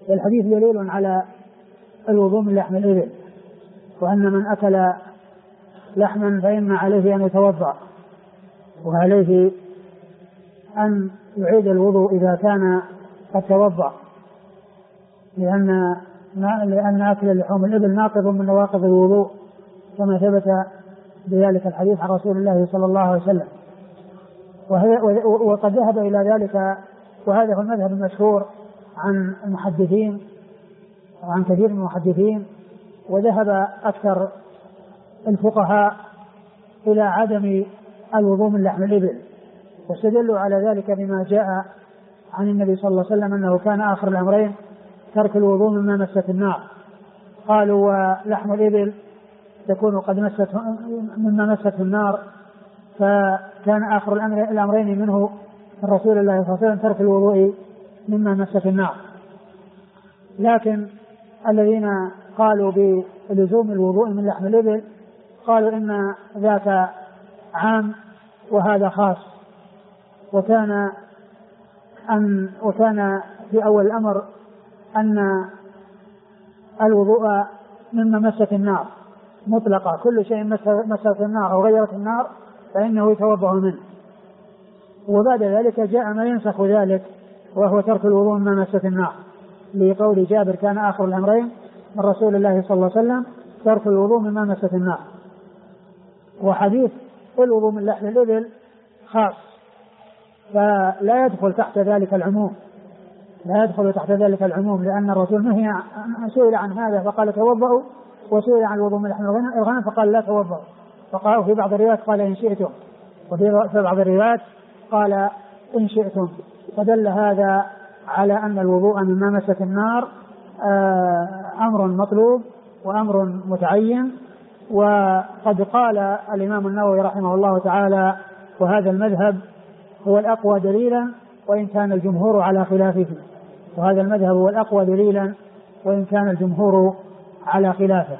والحديث دليل على الوضوء من لحم الإبل، وأن من أكل لحما فإن عليه أن يتوضأ، وعليه أن يعيد الوضوء إذا كان قد توضأ، لأن أكل لحوم الإبل ناقض من نواقض الوضوء كما ثبت بذلك الحديث عن رسول الله صلى الله عليه وسلم. وقد ذهب إلى ذلك، وهذا هو المذهب المشهور عن المحدثين وعن كثير من المحدثين، وذهب أكثر الفقهاء إلى عدم الوضوء من لحم الإبل، واستدلوا على ذلك بما جاء عن النبي صلى الله عليه وسلم أنه كان آخر الأمرين ترك الوضوء مما مست النار. قالوا ولحم الإبل تكون قد مما مست النار، فكان آخر الأمرين منه الرسول الله صلى الله عليه وسلم ترك الوضوء مما مست النار. لكن الذين قالوا بلزوم الوضوء من لحم الإبل قالوا إن ذاك عام وهذا خاص، وكان في أول الأمر أن الوضوء مما مست النار مطلقة، كل شيء مست النار أو غيرت النار فإنه يتوضأ منه. وبعد ذلك جاء ما ينسخ ذلك وهو ترك الوضوء مما مست النار، لقول جابر كان آخر الأمرين من رسول الله صلى الله عليه وسلم ترك الوضوء مما مست النار. وحديث الوضوء من لحم الإبل خاص، فلا يدخل تحت ذلك العموم، لأن الرسول نهي سئل عن هذا فقال توضأوا، وسئل عن الوضوء من لحم الغنم فقال لا توضأوا، فقال في بعض الروايات قال إن شئتم، وفي بعض الروايات قال إن شئتم، فدل هذا على أن الوضوء مما مست النار أمر مطلوب وأمر متعين. وقد قال الإمام النووي رحمه الله تعالى وهذا المذهب هو الأقوى دليلا وإن كان الجمهور على خلافه، وهذا المذهب هو الأقوى دليلا وإن كان الجمهور على خلافه.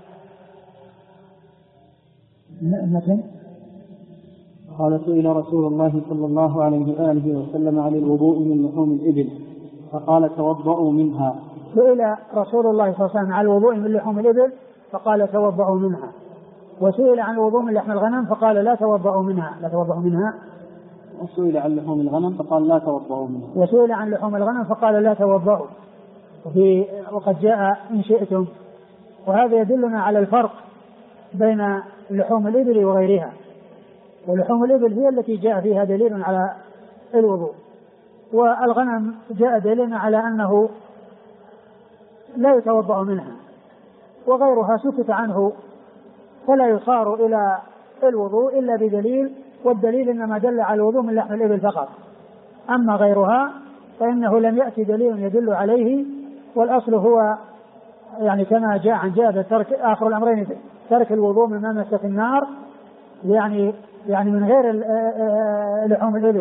قال سئل رسول الله صلى الله عليه وآله وسلم عن الوضوء من لحوم الإبل فقال توضأوا منها. سئل رسول الله صلى الله عليه وسلم عن الوضوء من لحوم الإبل فقال توضأوا منها، وسئل عن الوضوء من لحم الغنم فقال لا توضأوا منها. وسئل عن لحوم الغنم فقال لا توضأوا منها. وسئل عن لحوم الغنم فقال لا توضأوا. وقد جاء إن شئتم، وهذا يدلنا على الفرق بين لحوم الإبل وغيرها. ولحوم الإبل هي التي جاء فيها دليل على الوضوء، والغنم جاء دليل على أنه لا يتوضأ منها، وغيرها سكت عنه فلا يصار إلى الوضوء إلا بدليل، والدليل إنما دل على الوضوء من لحم الإبل فقط. أما غيرها فإنه لم يأتي دليل يدل عليه، والأصل هو يعني كما جاء عن جابر ترك آخر الأمرين ترك الوضوء مما مست النار، يعني من غير لحوم الإبل.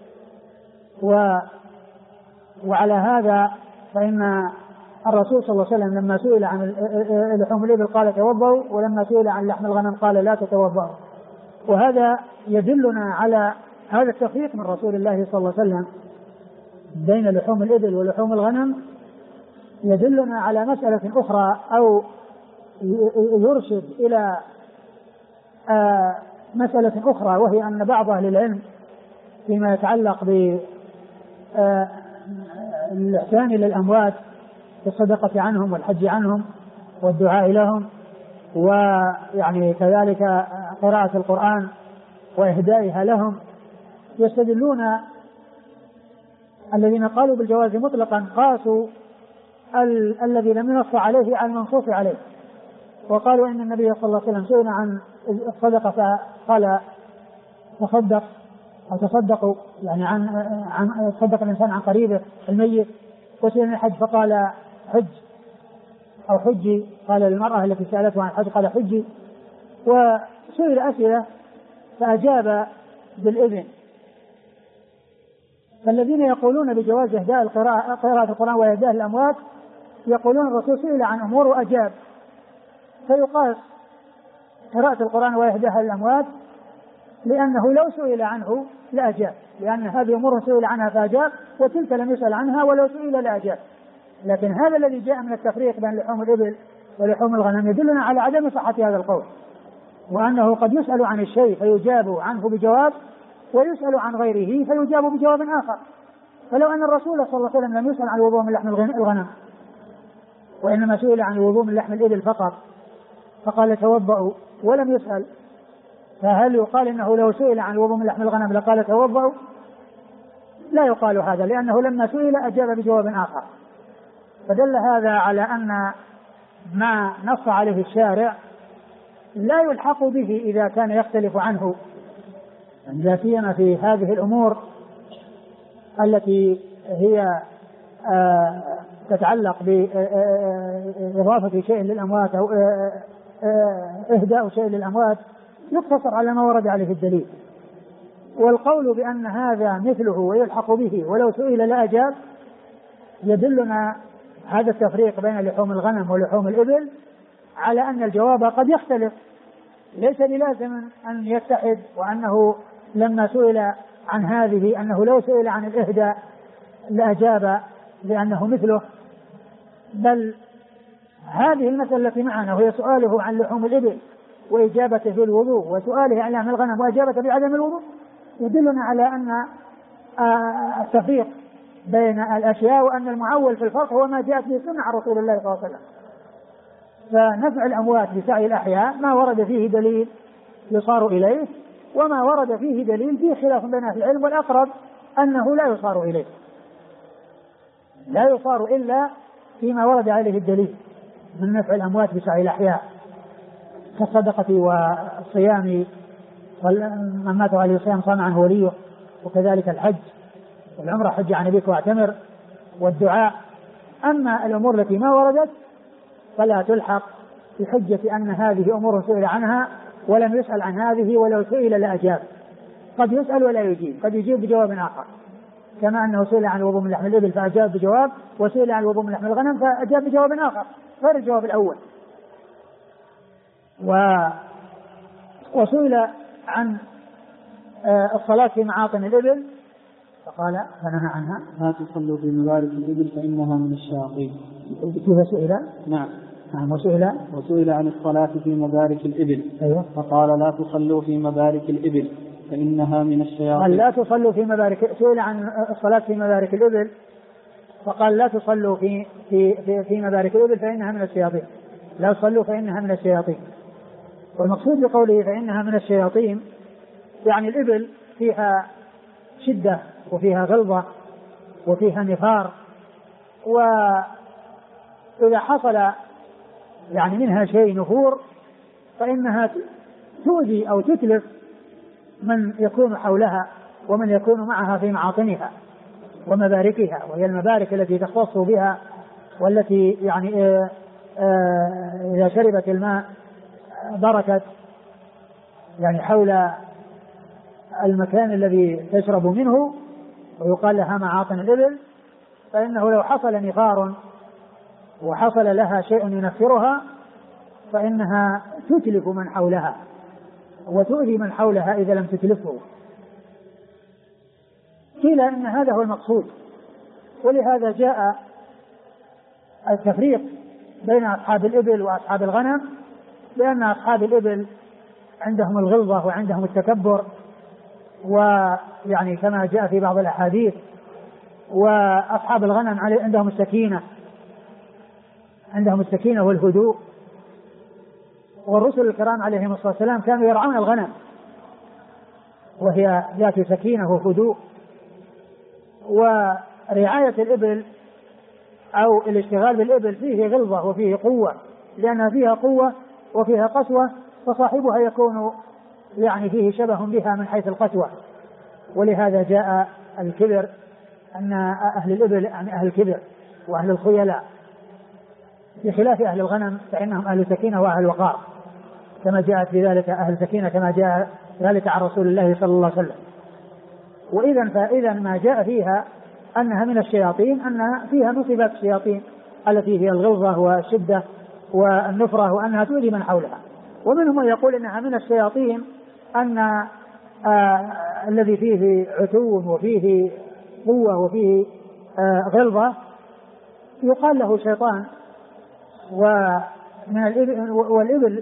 وعلى هذا فإن الرسول صلى الله عليه وسلم لما سئل عن لحوم الإبل قال توضأوا، ولما سئل عن لحم الغنم قال لا تتوضأوا. وهذا يدلنا على هذا التفريق من رسول الله صلى الله عليه وسلم بين لحوم الإبل ولحوم الغنم، يدلنا على مسألة أخرى أو يرشد إلى مسألة أخرى، وهي أن بعض أهل العلم فيما يتعلق بالإحسان إلى الأموات بالصدقة عنهم والحج عنهم والدعاء لهم، ويعني كذلك قراءة القرآن وإهدائها لهم، يستدلون الذين قالوا بالجواز مطلقا قاسوا الذي لم ينص عليه على المنصوص عليه، وقالوا إن النبي صلى الله عليه وسلم سئل عن الصدقة فقال تصدق أو تصدقوا، يعني عن تصدق الإنسان عن قريبه الميت، وسئل عن الحج فقال حج أو حجي، قال للمرأة التي سألته عن الحج قال حجي، وسئل أسئلة فأجاب بالإذن. فالذين يقولون بجواز إهداء قراءة القرآن وإهداء الأموات يقولون الرسول سئل عن أمور وأجاب، فيقاس قراءة القرآن وإهداء الأموات، لأنه لو سئل عنه لأجاب، لأن هذه أمور سئل عنها فأجاب، وتلك لم يسأل عنها ولو سئل لأجاب. لكن هذا الذي جاء من التفريق بين لحوم الإبل ولحوم الغنم يدلنا على عدم صحة هذا القول، وأنه قد يسأل عن الشيء فيجاب عنه بجواب، ويسأل عن غيره فيجاب بجواب آخر. فلو أن الرسول صلى الله عليه وسلم لم يسأل عن الوضوء من لحم الغنم وإنما سئل عن الوضوء من لحم الإبل فقط فقال توضأوا ولم يسأل، فهل يقال إنه لو سئل عن الوضوء من لحم الغنم لقال توضأوا؟ لا يقال هذا، لأنه لما سئل أجاب بجواب آخر. فدل هذا على أن ما نص عليه الشارع لا يلحق به إذا كان يختلف عنه، لا سيما في هذه الأمور التي هي تتعلق بإضافة شيء للأموات أو إهداء شيء للأموات، يقتصر على ما ورد عليه الدليل. والقول بأن هذا مثله ويلحق به ولو سئل لا أجاب يدلنا هذا التفريق بين لحوم الغنم ولحوم الإبل على أن الجواب قد يختلف، ليس بلازم أن يتحد، وأنه لما سئل عن هذه أنه لو سئل عن الإهداء لأجاب لأنه مثله، بل هذه المسألة التي معنا وهي سؤاله عن لحوم الإبل وإجابته في الوضوء وسؤاله عن لحم الغنم وإجابته بعدم الوضوء يدلنا على أن التفريق بين الأشياء، وأن المعول في الفرق هو ما جاءت به سنة عن رسول الله صلى الله عليه وسلم. فنفع الأموات بسعي الأحياء ما ورد فيه دليل يصار إليه، وما ورد فيه دليل فيه خلاف بين أهل العلم، والأقرب أنه لا يصار إليه، لا يصار إلا فيما ورد عليه الدليل من نفع الأموات بسعي الأحياء كالصدقة والصيام، من مات عليه الصيام صام عنه وليه، وكذلك الحج والعمرة حج عن أبيك واعتمر والدعاء. أما الأمور التي ما وردت فلا تلحق بحجة أن هذه أمور سئل عنها ولم يسأل عن هذه، ولو سئل لأجاب. قد يسأل ولا يجيب، قد يجيب بجواب آخر، كما أنه سئل عن الوضوء من لحم الإبل فأجاب بجواب، وسئل عن الوضوء من لحم الغنم فأجاب بجواب آخر غير الجواب الأول. وسئل عن الصلاة في معاطن الإبل فقال فنهى عنها، لا تصلوا في مبارك الإبل فإنها من الشياطين. كيف سئل؟ نعم وسئل عن الصلاة في مبارك الإبل. أيوة. فقال لا تصلوا في مبارك الإبل فإنها من الشياطين. قال لا تصلوا في مبارك، سئل عن الصلاة في مبارك الإبل فقال لا تصلوا في مبارك الإبل فإنها من الشياطين، لا تصلوا فإنها من الشياطين. والمقصود بقوله فإنها من الشياطين يعني الإبل فيها شدة وفيها غلظة وفيها نفار، وإذا حصل يعني منها شيء نفور فإنها تؤذي أو تتلف من يكون حولها ومن يكون معها في معاطنها ومباركها، وهي المبارك التي تختص بها والتي يعني إذا شربت الماء بركت يعني حول المكان الذي تشرب منه، ويقال لها معاطن الإبل. فإنه لو حصل نفار وحصل لها شيء ينفرها فإنها تتلف من حولها وتؤذي من حولها إذا لم تتلفه. قيل إن هذا هو المقصود، ولهذا جاء التفريق بين أصحاب الإبل وأصحاب الغنم، لأن أصحاب الإبل عندهم الغلظة وعندهم التكبر، ويعني كما جاء في بعض الأحاديث، وأصحاب الغنم عندهم السكينة والهدوء. والرسل الكرام عليهم الصلاة والسلام كانوا يرعون الغنم وهي ذات سكينة وهدوء. ورعاية الإبل أو الاشتغال بالإبل فيه غلظة وفيه قوة، لأنها فيها قوة وفيها قسوة، فصاحبها يكون يعني فيه شبه بها من حيث القسوة. ولهذا جاء الكبر أن أهل الإبل يعني أهل الكبر وأهل الخيلاء، بخلاف أهل الغنم فإنهم أهل سكينة وأهل وقار، كما جاءت في ذلك أهل سكينة كما جاء ذلك عن رسول الله صلى الله عليه وسلم. فإذا ما جاء فيها أنها من الشياطين أنها فيها نصبت الشياطين التي هي الغلظة والشدة والنفرة، وأنها تؤذي من حولها. ومنهم من يقول إنها من الشياطين أن الذي فيه عتو وفيه قوة وفيه غلظة يقال له شيطان. ومن الإبل والإبل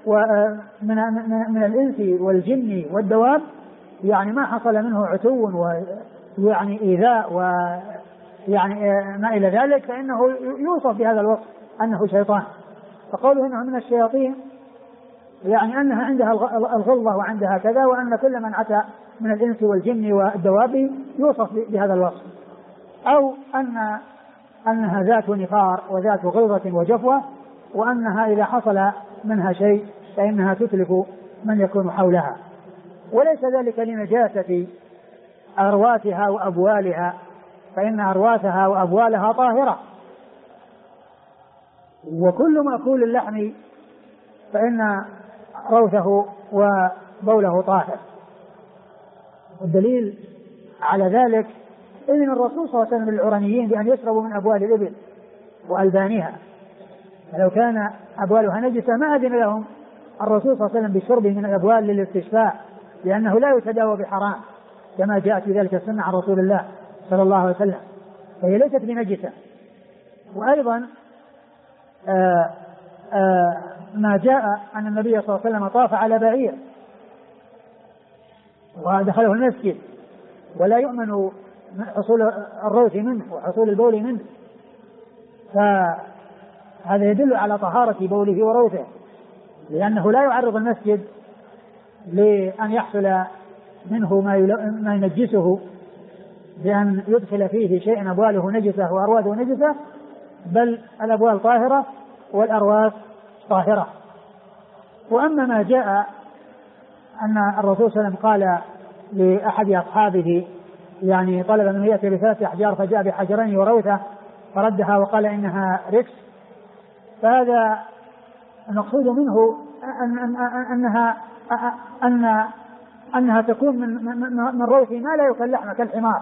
ومن الإنس والجن والدواب يعني ما حصل منه عتو ويعني إيذاء ويعني ما إلى ذلك فإنه يوصف بهذا الوصف أنه شيطان. فقوله إنه من الشياطين يعني أنها عندها الغلظة وعندها كذا، وأن كل من أتى من الإنس والجن والدواب يوصف بهذا الوصف، أو أنها ذات نفار وذات غلظة وجفوة، وأنها إذا حصل منها شيء فإنها تتلف من يكون حولها. وليس ذلك لنجاسة أرواثها وأبوالها، فإن أرواثها وأبوالها طاهرة، وكل مأكول اللحم فإن روثه وبوله طاهر. والدليل على ذلك إذن الرسول صلى الله عليه وسلم للعرنيين بأن يشربوا من أبوال الإبل وألبانها، فلو كان أبوالها نجسة ما أذن لهم الرسول صلى الله عليه وسلم بالشرب من الأبوال للاستشفاء، لأنه لا يتداوى بحرام كما جاءت في ذلك السنة عن رسول الله صلى الله عليه وسلم، فهي ليست بنجسة. وأيضا ما جاء أن النبي صلى الله عليه وسلم طاف على بعير ودخله المسجد ولا يؤمن حصول الروث منه وحصول البول منه، فهذا يدل على طهارة بوله وروثه، لأنه لا يعرض المسجد لأن يحصل منه ما ينجسه بأن يدخل فيه شيء أبواله نجسة وأرواثه نجسة، بل الأبوال طاهرة والأرواث طاهرة. وأما ما جاء أن الرسول صلى الله عليه وسلم قال لأحد أصحابه يعني طلب منه يأتي ب3 أحجار فجاء بحجرين وروثة فردها وقال إنها ركس، فهذا المقصود منه أنها تكون من روث ما لا يؤكل لحمه كالحمار.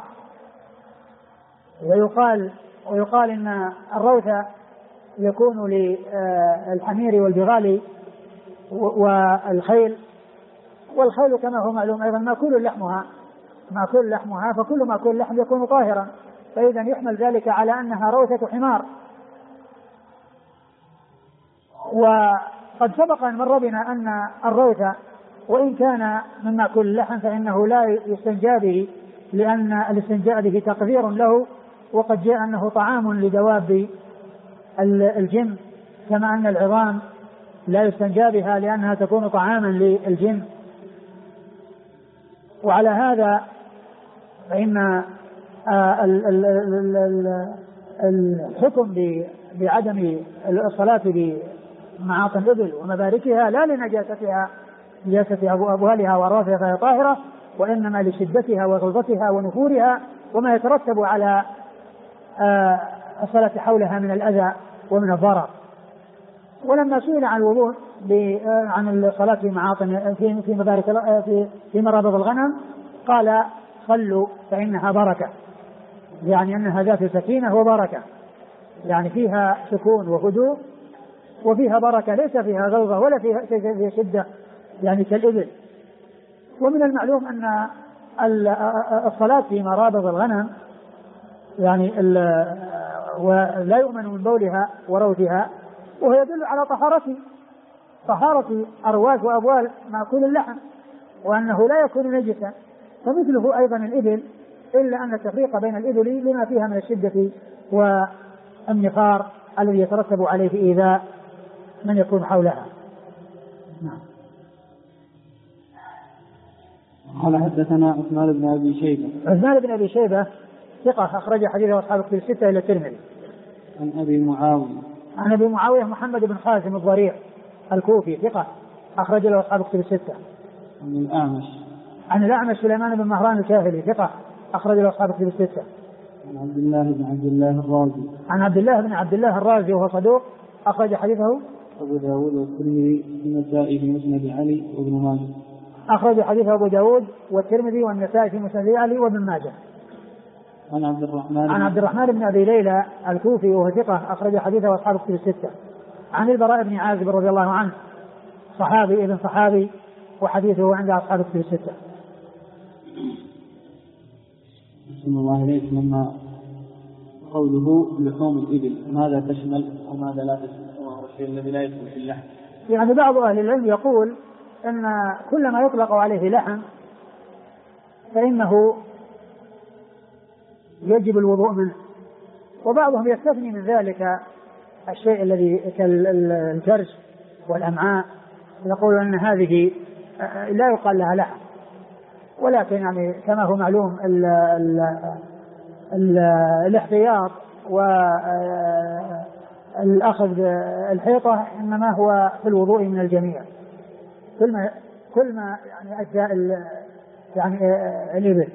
ويقال إن الروث يكون للحمير والبغال والخيل، والخيل كما هو معلوم أيضا مأكول لحمها، فكل مأكول لحم يكون طاهرا، فإذا يحمل ذلك على أنها روثة حمار. وقد سبق أن مر بنا أن الروث وإن كان من مأكول اللحم فإنه لا يستنجى به، لأن الاستنجاء به تقدير له، وقد جاء أنه طعام لدواب الجن، كما أن العظام لا يستنجى بها لأنها تكون طعاما للجن. وعلى هذا فإن الحكم بعدم الصلاة بمعاطن الإبل ومباركها لا لنجاستها نجاسة أبوالها وأرواثها فهي طاهرة، وإنما لشدتها وغلظتها ونفورها وما يترتب على الصلاة حولها من الأذى ومن الضرر. ولما سئل عن الوضوء عن الصلاة في معاطن في مبارك في مرابض الغنم قال صلوا فإنها بركة، يعني أنها ذات سكينة وبركة، يعني فيها سكون وهدوء وفيها بركة، ليس فيها غلظة ولا فيها شدة يعني كالإبل. ومن المعلوم أن الصلاة في مرابض الغنم يعني ولا يؤمن من بولها وروثها، وهو يدل على طهارة أرواث وأبوال مأكول اللحم، وأنه لا يكون نجسا. فمثله أيضا الإبل، إلا أن التفريق بين الإبل لما فيها من الشدة والنفار الذي يترتب عليه في إيذاء من يكون حولها. نعم. قال حدثنا عثمان بن أبي شيبة ثقة أخرج حديثه أصحاب الكتب الستة إلى الترمذي. عن أبي معاوية محمد بن خازم الضريع الكوفي ثقة أخرج له أصحاب الكتب الستة. عن الأعمش سليمان بن مهران الكاهلي ثقة أخرج له أصحاب الكتب الستة. عن عبد الله بن عبد الله الرازي وهو صدوق أخرج حديثه أبو داود والترمذي والنسائي في مسند علي وابن ماجه. أخرج حديثه أبو داود والترمذي والنسائي في مسند علي وابن ماجه. عن عبد الرحمن بن أبي ليلى الكوفي وهو ثقة أخرج حديثه أصحاب الكتب الستة. عن البراء بن عازب رضي الله عنه صحابي ابن صحابي وحديثه عند أصحاب الكتب الستة. بسم الله عليك. لما قوله لحوم الإبل ماذا تشمل وماذا لا تشمل وهو الشيء الذي لا يدخل في اللحم؟ يعني بعض أهل العلم يقول أن كل ما يطلق عليه لحم فإنه يجب الوضوء منه، وبعضهم يستثني من ذلك الشيء الذي كالكرش والأمعاء، يقول أن هذه لا يقال لها لحم، ولكن يعني كما هو معلوم الاحتياط والأخذ الحيطة إنما هو في الوضوء من الجميع، كل ما يعني أجزاء يعني الإبل.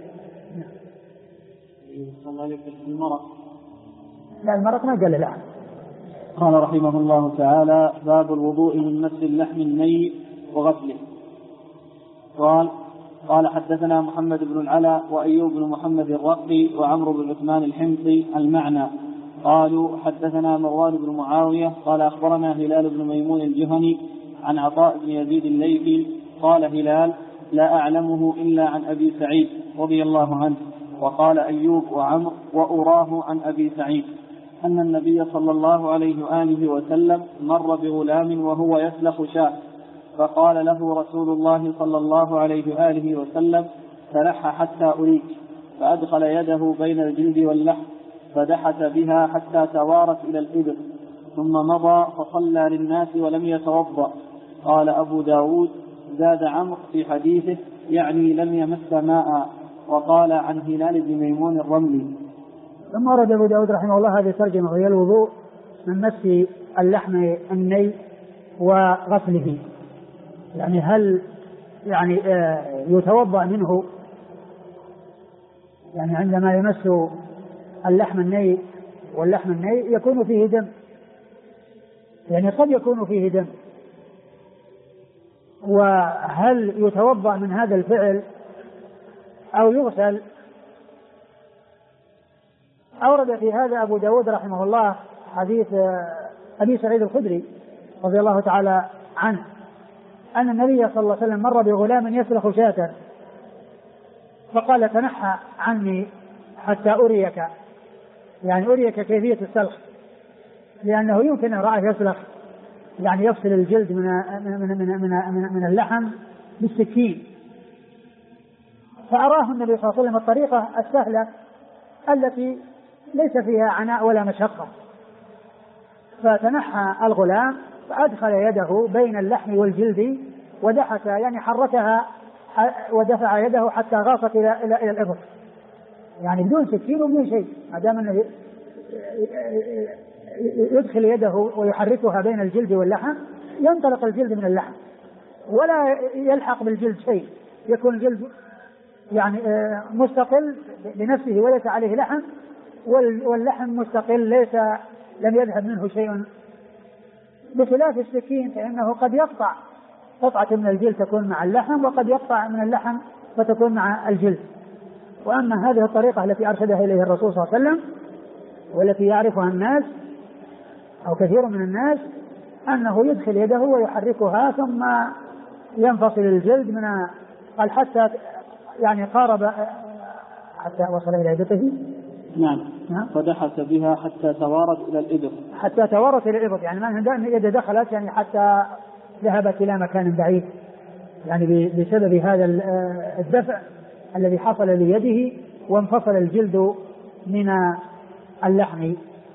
لا المرق ما قال لا. قال رحمه الله تعالى باب الوضوء من مس اللحم الني وغسله. قال حدثنا محمد بن العلاء وأيوب بن محمد الرقي وعمرو بن عثمان الحمصي المعنى قالوا حدثنا مروان بن معاوية قال أخبرنا هلال بن ميمون الجهني عن عطاء بن يزيد الليثي قال هلال لا أعلمه إلا عن أبي سعيد رضي الله عنه. وقال أيوب وعمر وأراه عن أبي سعيد أن النبي صلى الله عليه وآله وسلم مر بغلام وهو يسلخ شاة فقال له رسول الله صلى الله عليه وآله وسلم تلح حتى أريك، فأدخل يده بين الجلد واللحم فدحت بها حتى توارت إلى الإبط ثم مضى فصلى للناس ولم يتوضأ. قال أبو داود زاد عمرو في حديثه يعني لم يمس ماء. وقال عن هلال بن ميمون الرملي. ثم ورد أبو داود رحمه الله هذه الترجمة وهي الوضوء من مس اللحم الني وغسله، يعني هل يعني يتوضأ منه، يعني عندما يمس اللحم الني واللحم الني يكون فيه دم، يعني قد يكون فيه دم، وهل يتوضأ من هذا الفعل أو يغسل؟ أورد في هذا أبو داود رحمه الله حديث أبي سعيد الخدري رضي الله تعالى عنه أن النبي صلى الله عليه وسلم مر بغلام يسلخ شاة فقال تنحى عني حتى أريك، يعني أريك كيفية السلخ، لأنه يمكن أن رأى يسلخ يعني يفصل الجلد من اللحم بالسكين، فأراه النبي صلى الله عليه وسلم الطريقة السهلة التي ليس فيها عناء ولا مشقة، فتنحى الغلام فأدخل يده بين اللحم والجلد ودحك يعني حركها ودفع يده حتى غاصت إلى الإبط، يعني بدون سكين وبدون شيء، ما دام أنه يدخل يده ويحركها بين الجلد واللحم ينطلق الجلد من اللحم ولا يلحق بالجلد شيء، يكون الجلد يعني مستقل بنفسه وليس عليه لحم، واللحم مستقل ليس لم يذهب منه شيء، بخلاف السكين فإنه قد يقطع قطعة من الجلد تكون مع اللحم وقد يقطع من اللحم فتكون مع الجلد. وأما هذه الطريقة التي أرشدها إليه الرسول صلى الله عليه وسلم والتي يعرفها الناس أو كثير من الناس أنه يدخل يده ويحركها ثم ينفصل الجلد من قال حتى يعني قارب حتى وصل إلى إبطه. نعم. فدحت بها حتى توارت إلى الإبط. حتى توارت إلى الإبط يعني ما يده دخلت يعني حتى ذهبت إلى مكان بعيد، يعني بسبب هذا الدفع الذي حصل ليده وانفصل الجلد من اللحم.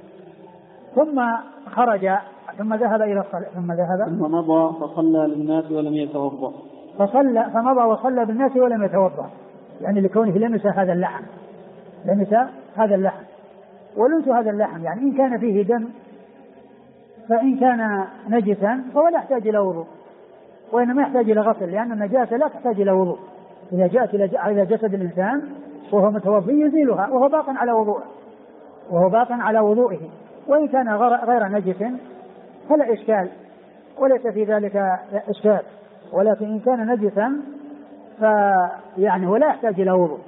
ثم خرج ثم ذهب إلى الصلاة ثم مضى فصلى للناس ولم يتوضأ. فمضى وصلى بالناس ولم يتوضأ، يعني لكونه لمس هذا اللحم، لمس هذا اللحم، ولمس هذا اللحم يعني إن كان فيه دم فإن كان نجسا فهو لا يحتاج إلى وضوء، وإنما يحتاج إلى غسل، لأن النجاسة لا تحتاج إلى وضوء، إذا جاءت إلى جسد الإنسان وهو متوضي يزيلها وهو باق على وضوءه، وإن كان غير نجس فلا إشكال وليس في ذلك إشكال، ولكن إن كان نجسا فيعني ولا يحتاج إلى وضوء،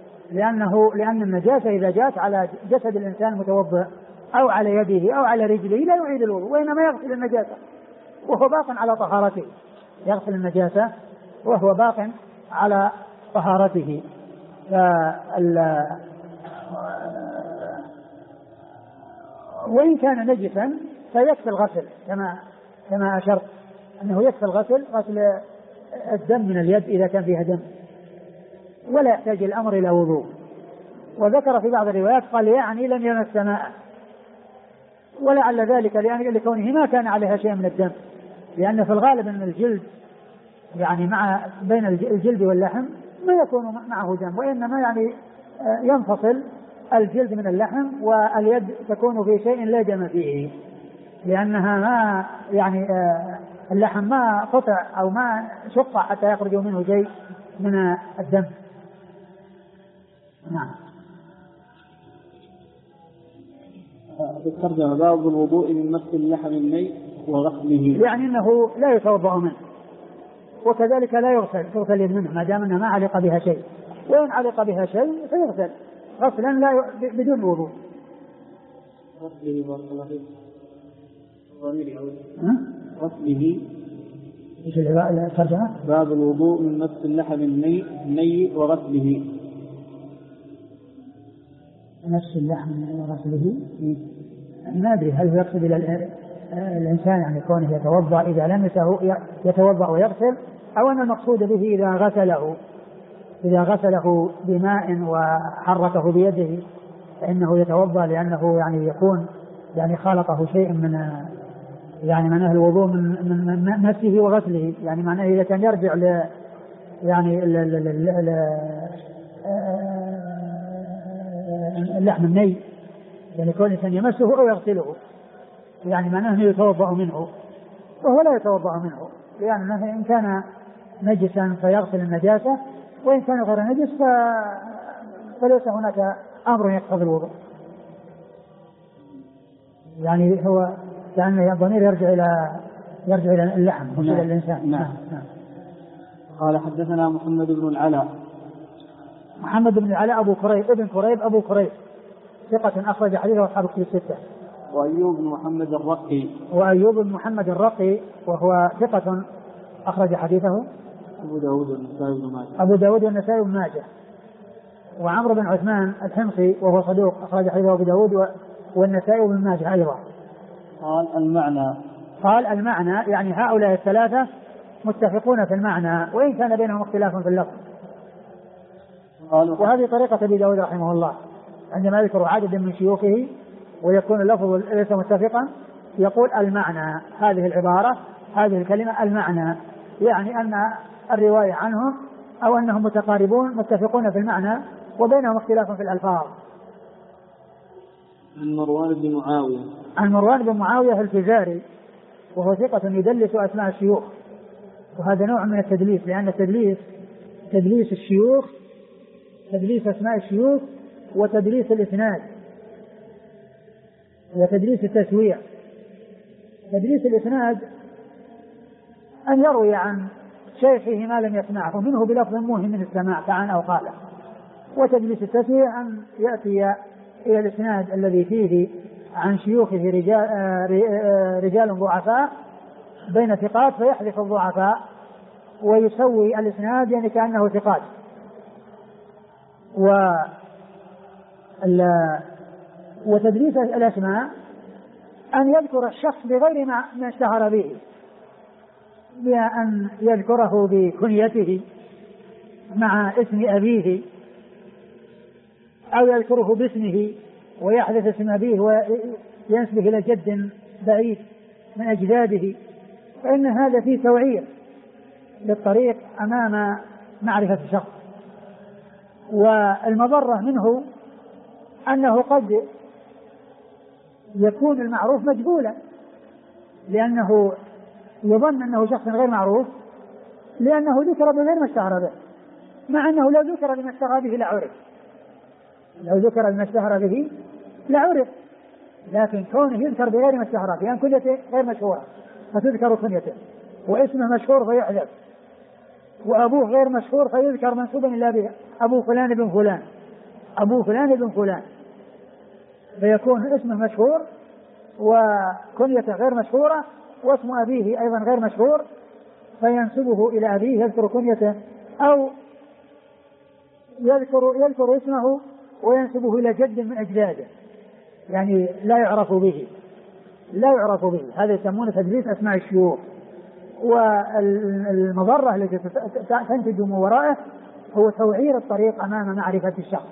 لأن النجاسة إذا جاءت على جسد الإنسان متوضئ أو على يده أو على رجله لا يعيد الوضوء، وإنما يغسل النجاسة وهو باق على طهارته، يغسل النجاسة وهو باق على طهارته. وإن كان نجسا فيكفي الغسل كما أشرت أنه يكفي غسل الدم من اليد إذا كان فيها دم، ولا يحتاج الأمر إلى وضوء. وذكر في بعض الروايات قال يعني لم يمس ماء، ولعل ذلك لكونه ما كان عليها شيء من الدم، لأن في الغالب أن الجلد يعني بين الجلد واللحم ما يكون معه دم، وإنما يعني ينفصل الجلد من اللحم واليد تكون في شيء لا دم فيه، لأنها ما يعني اللحم ما قطع أو ما شق حتى يخرج منه شيء من الدم. نعم. الترجمة باب الوضوء من مس اللحم الني وغسله، يعني أنه لا يتوضأ منه، وكذلك لا يغسل منه ما دام أنه ما علق بها شيء، وإن علق بها شيء فيغسل غسلا لا بدون وضوء. غسله ايش الترجمة؟ باب الوضوء من مس اللحم الني وغسله. مس اللحم وغسله ما أدري هل يقصد إلى الإنسان يعني كونه يتوضأ إذا لمسه يتوضأ ويغسل، أو أن المقصود به إذا غسله بماء وحركه بيده فإنه يتوضأ، لأنه يعني يكون يعني خالطه شيء من يعني معناه الوضوء من مسه وغسله، يعني معناه إذا كان يرجع يعني اللحم الني يعني كل إنسان يمسه أو يغسله، يعني معناه أنه يتوضأ منه، وهو لا يتوضأ منه، لأنه إن كان نجسا فيغسل النجاسة، وإن كان غير نجس فليس هناك أمر يقتضي الوضوء. يعني هو كأن الضمير يرجع إلى اللحم مش إلى الإنسان. نعم. قال حدثنا محمد بن العلاء. محمد بن العلاء أبو كريب ثقة أخرج حديثه أصحاب الكتب الستة. وأيوب بن محمد الرقي وهو ثقة أخرج حديثه أبو داود والنسائي بن ماجه. وعمرو بن عثمان الحمصي وهو صدوق أخرج حديثه أبو داود والنسائي بن ماجه أيضا. قال المعنى يعني هؤلاء الثلاثة متفقون في المعنى، وإن كان بينهم اختلاف في اللفظ. وهذه طريقة أبي داود رحمه الله، عندما يذكر عدد من شيوخه ويكون اللفظ ليس متفقا يقول المعنى، هذه العبارة هذه الكلمة المعنى، يعني أن الرواية عنهم أو أنهم متقاربون متفقون في المعنى وبينهم اختلاف في الألفاظ. عن مروان بن معاوية الفزاري وهو ثقة يدلس أسماء الشيوخ، وهذا نوع من التدليس، لأن تدليس الشيوخ تدليس أسماء الشيوخ وتدليس الإسناد وتدليس التسوية. تدليس الإسناد أن يروي عن شيخه ما لم يسمعه منه بلفظ موهم من السماع كعن أو قاله، وتدليس التسوية أن يأتي إلى الإسناد الذي فيه عن شيوخه رجال ضعفاء بين ثقات فيحذف الضعفاء ويسوي الإسناد يعني كأنه ثقات. وتدليس الأسماء أن يذكر الشخص بغير ما اشتهر به، بأن يذكره بكنيته مع اسم أبيه، أو يذكره باسمه ويحذف اسم أبيه وينسبه إلى جد بعيد من أجداده، فإن هذا فيه توعير للطريق أمام معرفة الشخص. والمضرة منه أنه قد يكون المعروف مجهولا، لأنه يظن أنه شخص غير معروف لأنه ذكر بغير ما اشتهر به، مع أنه لو ذكر بما اشتهر به لعرف، لكن كونه يذكر بغير ما اشتهر به، يعني كنيته غير مشهورة فتذكر كنيته، واسمه مشهور فيحذف، وأبوه غير مشهور فيذكر منسوبا إلى به أبو فلان بن فلان، فيكون اسمه مشهور وكنيته غير مشهورة واسم أبيه أيضا غير مشهور فينسبه إلى أبيه يذكر كنيته، أو يذكر اسمه وينسبه إلى جد من أجداده، يعني لا يعرف به، لا يعرف به، هذا يسمونه تدليس أسماء الشيوخ. والمضرة التي تنتج من ورائه هو توعير الطريق أمام معرفة الشخص.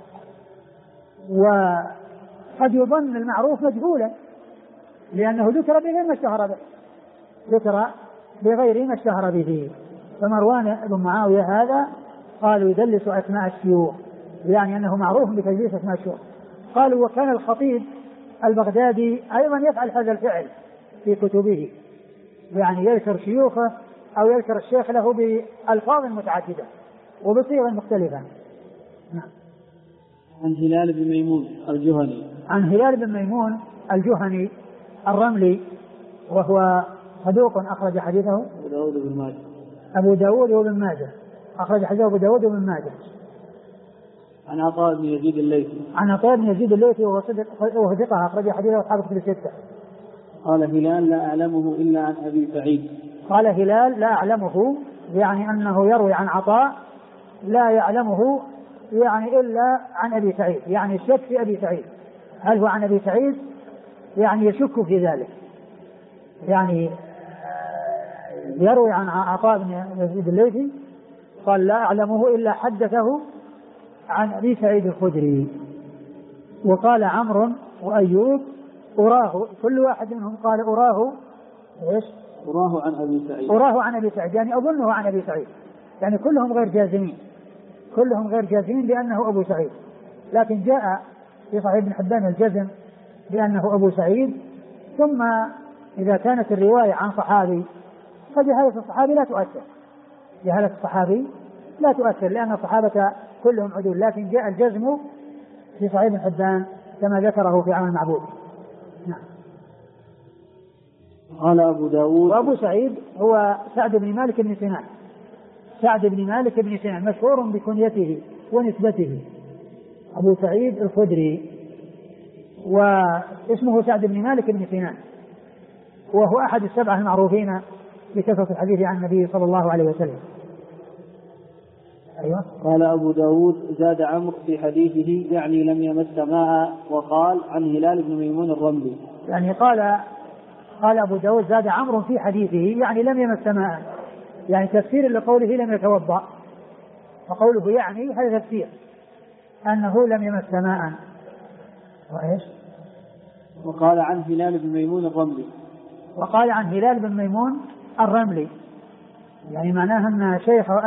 وقد يظن المعروف مجهولا لأنه ذكر بغير ما اشتهر به، ذكر بغير ما اشتهر به. فمروان بن معاوية هذا قالوا يدلس أسماء الشيوخ، يعني أنه معروف بتدليس أسماء الشيوخ. قالوا وكان الخطيب البغدادي أيضا يفعل هذا الفعل في كتبه، يعني يذكر شيوخه أو يذكر الشيخ له بألفاظ متعددة وبصيغ مختلفة. نعم. عن هلال بن ميمون الجهني. عن هلال بن ميمون الجهني الرملي وهو صدوق أخرج حديثه أبو داود وابن ماجه، أخرج حديثه أبو داود وابن ماجه. عن عطاء بن يزيد الليثي. عن عطاء بن يزيد الليثي وهو ثقة أخرج حديثه أصحاب الكتب الستة. قال هلال لا أعلمه إلا عن أبي سعيد. قال هلال لا أعلمه يعني أنه يروي عن عطاء لا يعلمه يعني إلا عن أبي سعيد، يعني الشك في أبي سعيد، هل هو عن أبي سعيد؟ يعني يشك في ذلك، يعني يروي عن عطاء بن يزيد الليثي قال لا أعلمه إلا حدثه عن أبي سعيد الخدري. وقال عمرو وأيوب أراه، كل واحد منهم قال أراه إيش؟ أراه عن أبي سعيد، أراه عن أبي سعيد يعني أظنه عن أبي سعيد، يعني كلهم غير جازمين، كلهم غير جازمين بأنه أبو سعيد. لكن جاء في صحيح ابن حبان الجزم بأنه أبو سعيد. ثم إذا كانت الرواية عن صحابي فجهالة الصحابي لا تؤثر، جهالة الصحابي لا تؤثر لأن الصحابة كلهم عدول. لكن جاء الجزم في صحيح ابن حبان كما ذكره في عون المعبود. نعم. قال أبو داود. وأبو سعيد هو سعد بن مالك بن سنان، سعد بن مالك بن سنان مشهور بكنيته ونسبته، أبو سعيد الخدري، واسمه سعد بن مالك بن سنان، وهو أحد السبعة المعروفين بكثرة الحديث عن النبي صلى الله عليه وسلم. أيوة. قال أبو داود زاد عمرو في حديثه يعني لم يمس ماء، وقال عن هلال بن ميمون الرملي، يعني قال أبو داود زاد عمرو في حديثه يعني لم يمس ماء، يعني تفسير لقوله لم يتوضأ، وقوله يعني هذا تفسير أنه لم يمس ماء. وإيش؟ وقال عن هلال بن ميمون الرملي، وقال عن هلال بن ميمون الرملي، يعني معناها أن شيخه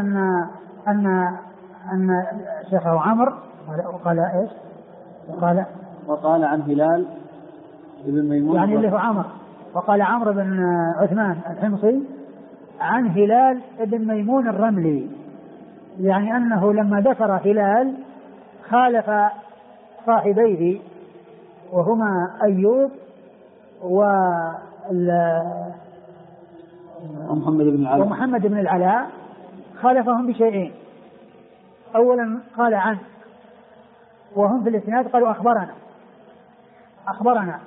أن شيخه عمرو. وقال إيش؟ وقال عن هلال بن ميمون يعني اللي هو عمرو. وقال عمرو بن عثمان الحمصي عن هلال بن ميمون الرملي، يعني أنه لما ذكر هلال خالف صاحبيه وهما أيوب ومحمد بن العلاء، خالفهم بشيئين. أولا قال عن، وهم في الإسناد قالوا أخبرنا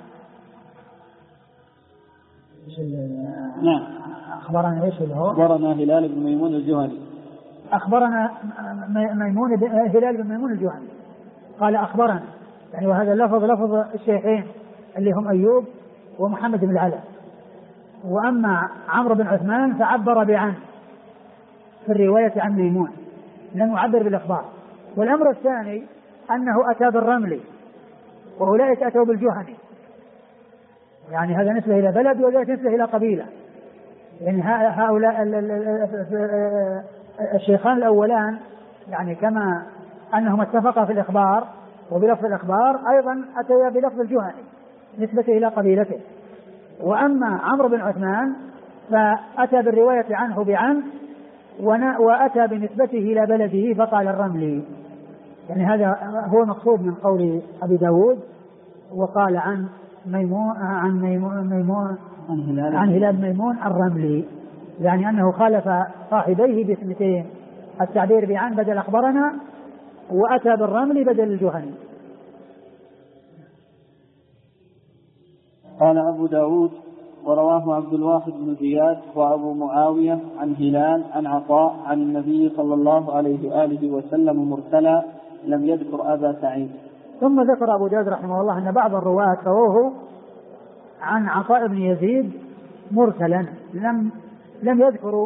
نعم. أخبرنا إيش اللي هو؟ أخبرنا هلال بن ميمون الجهني. أخبرنا هلال بن ميمون الجهني قال أخبرنا، يعني وهذا لفظ الشيخين اللي هم أيوب ومحمد بن العلاء. وأما عمرو بن عثمان فعبر بعن في الرواية عن ميمون، لم يعبر بالإخبار. والأمر الثاني أنه أتى بالرملي وأولئك أتوا بالجهني، يعني هذا نسبة إلى بلد وذلك نسبة إلى قبيلة. يعني هؤلاء الشيخان الأولان يعني كما أنهم اتفقا في الإخبار وبلفظ الإخبار أيضا أتيا بلفظ الجهني نسبة إلى قبيلته. وأما عمرو بن عثمان فأتى بالرواية عنه بعن وأتى بنسبته إلى بلده فقال الرملي. يعني هذا هو مقصود من قول أبي داود. وقال عن هلال ميمون الرملي، يعني أنه خالف صاحبيه باسمتين، التعبير بعن بدل أخبرنا، وأتى بالرمل بدل الجهني. قال أبو داود ورواه عبد الواحد بن زياد وأبو معاوية عن هلال عن عطاء عن النبي صلى الله عليه وآله وسلم مرسلا لم يذكر أبا سعيد. ثم ذكر أبو داود رحمه الله أن بعض الرواة رووه عن عطاء بن يزيد مرسلا، لم يذكروا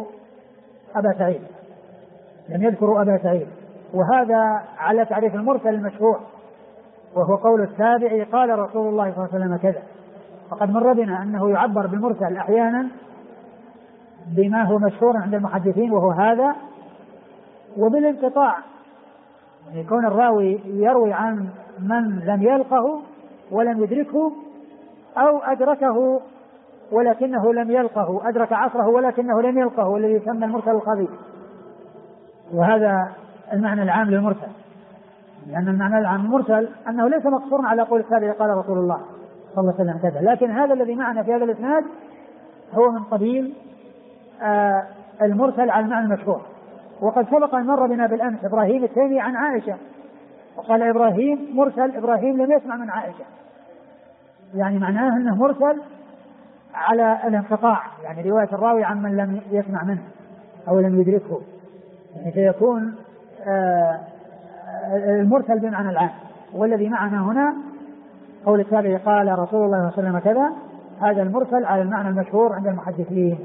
أبا سعيد، وهذا على تعريف المرسل المشهور، وهو قول التابعي قال رسول الله صلى الله عليه وسلم كذا. فقد مر بنا أنه يعبر بالمرسل أحيانا بما هو مشهور عند المحدثين وهو هذا، وبالانقطاع، يعني يكون الراوي يروي عن من لم يلقه ولم يدركه، أو أدركه ولكنه لم يلقه، أدرك عصره ولكنه لم يلقه، والذي يسمى المرسل الخفي. وهذا المعنى العام للمرسل، لأن المعنى العام المرسل أنه ليس مقصورا على قول التابعي قال رسول الله صلى الله عليه وسلم كذا، لكن هذا الذي معنا في هذا الإسناد هو من قبيل المرسل على المعنى المشهور. وقد سبق أن مر بنا بالأمس إبراهيم التيمي عن عائشة، وقال إبراهيم مرسل، إبراهيم لم يسمع من عائشة، يعني معناه أنه مرسل على الانقطاع، يعني رواية الراوي عن من لم يسمع منه أو لم يدركه، يعني فيكون المرسل بمعنى العام. والذي معنا هنا قول التابعي قال رسول الله صلى الله عليه وسلم كذا، هذا المرسل على المعنى المشهور عند المحدثين.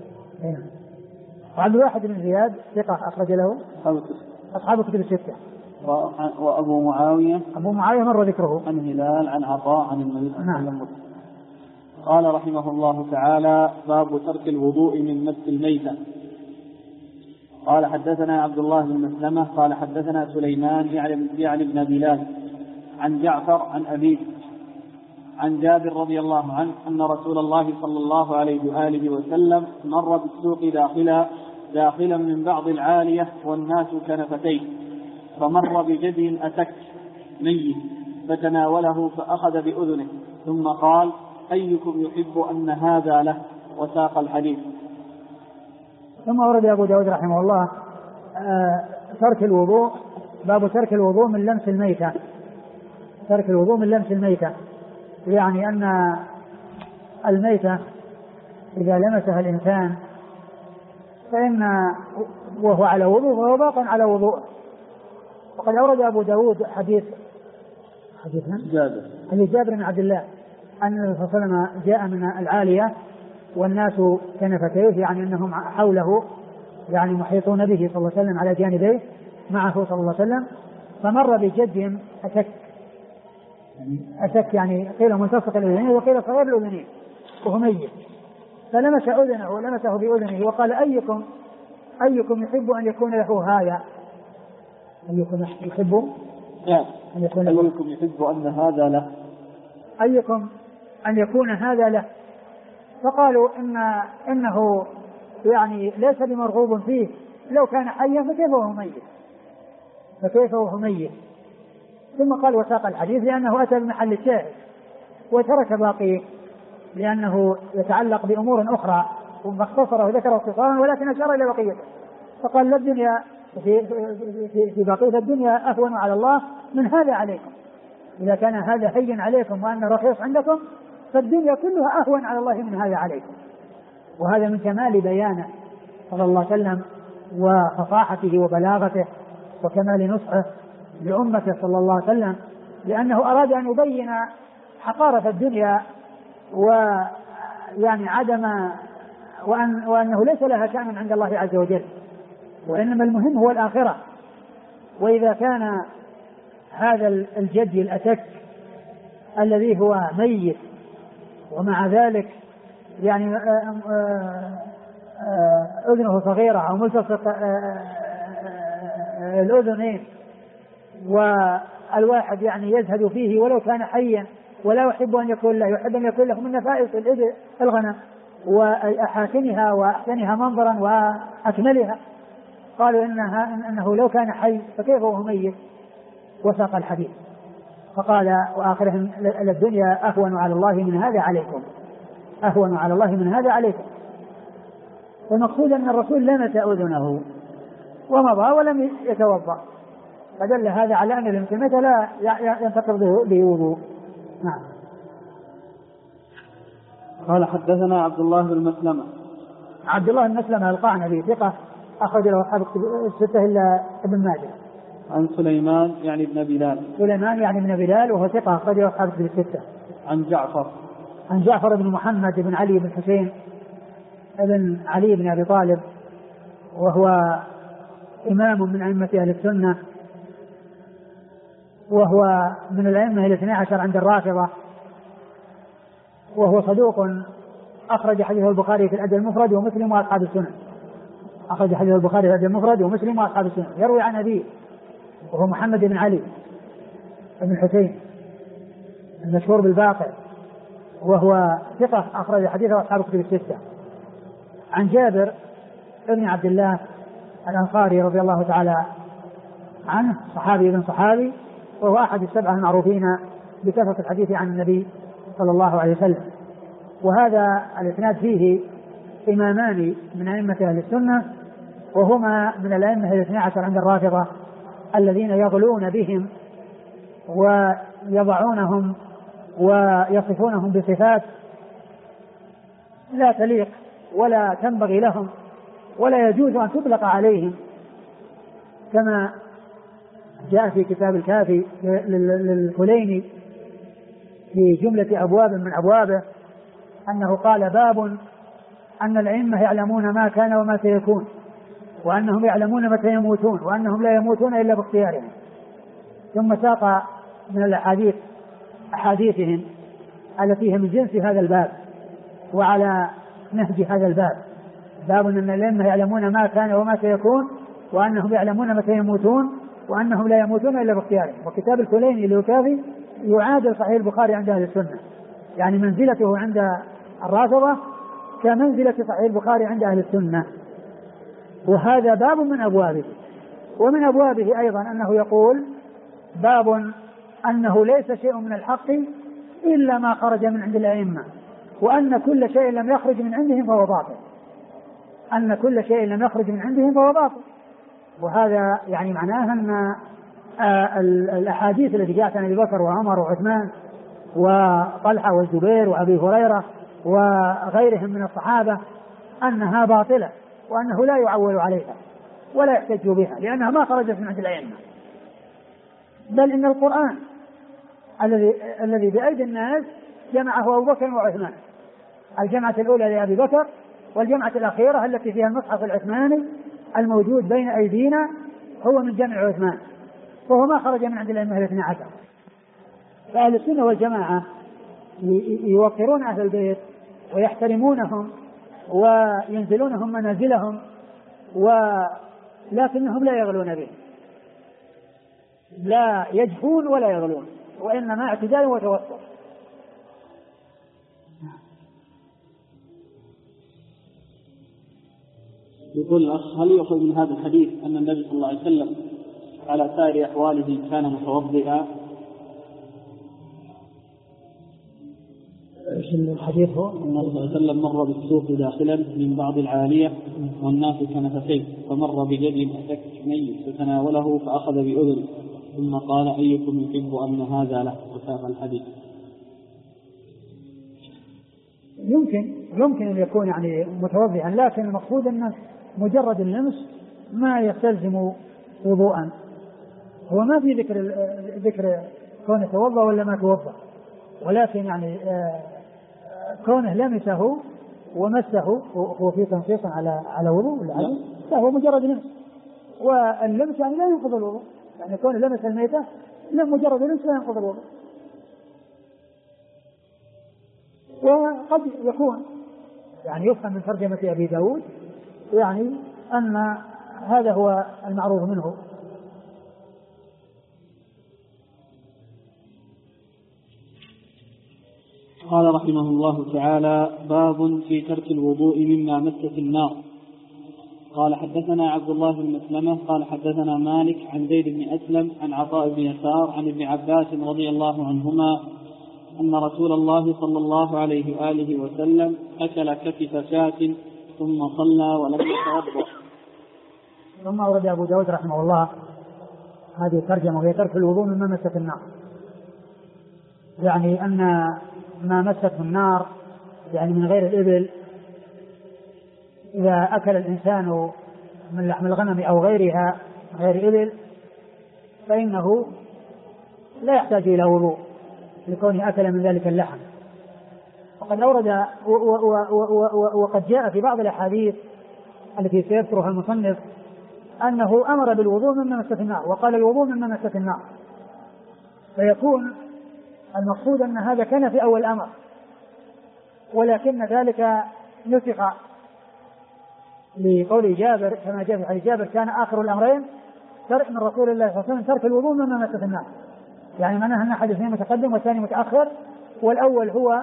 وعبد الواحد بن زياد ثقة أخرج له أصحاب كتب الستة. وأبو معاوية مر ذكره عن هلال عن عطاء عن النبي صلى الله عليه وسلم. قال رحمه الله تعالى: باب ترك الوضوء من مس الميتة. قال حدثنا عبد الله بن مسلمة قال حدثنا سليمان يعني بن بلال عن جعفر عن أبيه عن جابر رضي الله عنه أن رسول الله صلى الله عليه وآله وسلم مر بالسوق داخلا من بعض العالية والناس كنفتين، فمر بجدي أتك ميت فتناوله فأخذ بأذنه ثم قال: أيكم يحب أن هذا له؟ وساق الحديث. ثم ورد أبو داود رحمه الله ترك الوضوء، باب ترك الوضوء من لمس الميتة. ترك الوضوء من لمس الميتة يعني أن الميتة إذا لمسها الإنسان فإن وهو على وضوء وهو باق على وضوء. وقد أورد أبو داود حديث جابر بن عبد الله أن النبي صلى الله عليه وسلم جاء من العالية والناس كنفتيه، يعني أنهم حوله، يعني محيطون به صلى الله عليه وسلم على جانبيه معه صلى الله عليه وسلم، فمر بجد أتك يعني قيل ملتصق الأذنين وقيل صغير الأذنين وهو ميت، فلمس أذنه ولمسه بأذنه وقال: أيكم يحب أن يكون له هذا؟ أيكم يحب أن يكون له؟ أيكم يحب أن هذا له؟ أيكم أن يكون هذا له؟ فقالوا إنه يعني ليس بمرغوب فيه، لو كان حيا فكيف وهو ميت. ثم قال: وساق الحديث، لأنه أتى بمحل الشاهد وترك باقيه لأنه يتعلق بأمور أخرى، واختصره وذكر اختصارا ولكن أشار إلى بقيته، فقال: الدنيا في بقية الدنيا أهون على الله من هذا عليكم، إذا كان هذا هين عليكم وأن رخيص عندكم فالدنيا كلها أهون على الله من هذا عليكم. وهذا من كمال بيانه صلى الله عليه وسلم وفصاحته وبلاغته وكمال نصحه لأمته صلى الله عليه وسلم، لأنه أراد أن يبين حقارة الدنيا ويعني عدم وأنه ليس لها شأن عند الله عز وجل، وإنما المهم هو الآخرة. وإذا كان هذا الجد الأتك الذي هو ميت ومع ذلك يعني أذنه صغيرة أو ملتصق الأذنين، والواحد يعني يزهد فيه ولو كان حيا ولا يحب أن يكون له، يحب أن يكون له من نفائس الغنم وأحاسنها وأحسنها منظرا وأكملها، قالوا إنه لو كان حي فكيف وهو ميت. وساق الحديث فقال: وآخرهم: الدنيا أهون على الله من هذا عليكم، أهون على الله من هذا عليكم. والمقصود أن الرسول لمس أذنه ومضى ولم يتوضأ، فدل هذا على أن الانتماء لا ينتقض به وضوء. نعم. قال حدثنا عبد الله بن مسلمة. عبد الله بن مسلمة القعنبي ثقة أخرج له أصحاب الستة إلا ابن ماجه. عن سليمان يعني ابن بلال. سليمان يعني ابن بلال وهو ثقة أخرجه أصحاب الكتب الستة. عن جعفر بن محمد بن علي بن حسين بن علي بن أبي طالب وهو إمام من أئمة أهل السنة وهو من الأئمة الاثني عشر عند الرافضة وهو صدوق أخرج حديثه البخاري في الأدب المفرد ومسلم وأصحاب السنن. أخرج حديث البخاري في الأدب المفرد ومسلم وأصحاب السنن. يروي عن أبيه وهو محمد بن علي بن حسين المشهور بالباقر وهو ثقة أخرج حديثه أصحاب الكتب الستة. عن جابر بن عبد الله الأنصاري رضي الله تعالى عنه صحابي بن صحابي وهو أحد السبعة المعروفين بكثرة الحديث عن النبي صلى الله عليه وسلم. وهذا الإسناد فيه إمامان من أئمة أهل السنة وهما من الأئمة الاثني عشر عند الرافضة الذين يغلون بهم ويضعونهم ويصفونهم بصفات لا تليق ولا تنبغي لهم ولا يجوز أن تطلق عليهم كما جاء في كتاب الكافي للكليني في جملة أبواب من أبوابه أنه قال باب أن الأئمة يعلمون ما كان وما سيكون وأنهم يعلمون متى يموتون وأنهم لا يموتون إلا باختيارهم. ثم ساق من الأحاديث أحاديثهم التي هي من جنس هذا الباب وعلى نهج هذا الباب باب أن الأئمة يعلمون ما كان وما سيكون وأنهم يعلمون متى يموتون وأنهم لا يموتون إلا باختيارهم. وكتاب الكليني اللي هو كافي يعادل صحيح البخاري عند أهل السنة يعني منزلته عند الرافضة كمنزلة صحيح البخاري عند أهل السنة. وهذا باب من أبوابه. ومن أبوابه أيضا أنه يقول باب أنه ليس شيء من الحق إلا ما خرج من عند الأئمة وأن كل شيء لم يخرج من عندهم فهو باطل. أن كل شيء لم يخرج من عندهم فهو باطل. وهذا يعني معناه أن الأحاديث التي جاءت عن أبي بكر وعمر وعثمان وطلحة والزبير وأبي هريرة وغيرهم من الصحابة أنها باطلة وأنه لا يعول عليها ولا يحتج بها لأنها ما خرجت من عند الأئمة. بل إن القرآن الذي بأيدي الناس جمعه أبو بكر وعثمان. الجمعة الأولى لأبي بكر والجمعة الأخيرة التي فيها المصحف العثماني الموجود بين أيدينا هو من جمع عثمان وهو ما خرج من عند الأئمة الاثني عشر. فأهل السنة والجماعة يوقرون أهل البيت ويحترمونهم وينزلونهم منازلهم ولكنهم لا يغلون به لا يجفون ولا يغلون وإنما اعتدال وتوسط. يقول الأخ هل يؤخذ من هذا الحديث أن النبي صلى الله عليه وسلم على سائر أحواله كان متوضئا؟ الحديث هو أن النبي صلى الله عليه وسلم مر بالسوق داخلا من بعض العالية والناس كنفتين فمر بجد أسك ميت فتناوله فأخذ بأذنه ثم قال أيكم يحب أن هذا له وساق الحديث. يمكن أن يكون يعني متوضئا لكن المقصود أن مجرد اللمس ما يستلزم وضوءا. هو ما في ذكر كونه توضأ ولا ما توضأ ولكن يعني كونه لمسه ومسه هو في تنصيص على وضوء لا هو مجرد لمس واللمس يعني لا ينقض الوضوء يعني كونه لمس الميتة لا مجرد لمس لا ينقض الوضوء. وقد يكون يعني يفهم من ترجمة أبي داود يعني أن هذا هو المعروف منه. قال رحمه الله تعالى باب في ترك الوضوء مما مست النار. قال حدثنا عبد الله بن مسلمة قال حدثنا مالك عن زيد بن أسلم عن عطاء بن يسار عن ابن عباس رضي الله عنهما أن رسول الله صلى الله عليه وآله وسلم أكل كتف شاة ثم صلى ولم يتوضأ. ثم أورد أبو داود رحمه الله هذه الترجمة وهي ترك الوضوء مما مست النار يعني أن ما مسته النار يعني من غير الإبل إذا أكل الإنسان من لحم الغنم أو غيرها غير إبل فإنه لا يحتاج إلى وضوء لكونه أكل من ذلك اللحم. وقد أورد وقد جاء في بعض الأحاديث التي سيذكرها المصنف أنه أمر بالوضوء مما مست النار، وقال الوضوء مما مست النار، فيكون المقصود أن هذا كان في أول الأمر، ولكن ذلك نسخ لقول جابر كما جاء في حديث جابر: كان آخر الأمرين من رسول الله صلى الله عليه وسلم ترك الوضوء مما مست النار. يعني معناها أن أحد الاثنين متقدم والثاني متأخر، والأول هو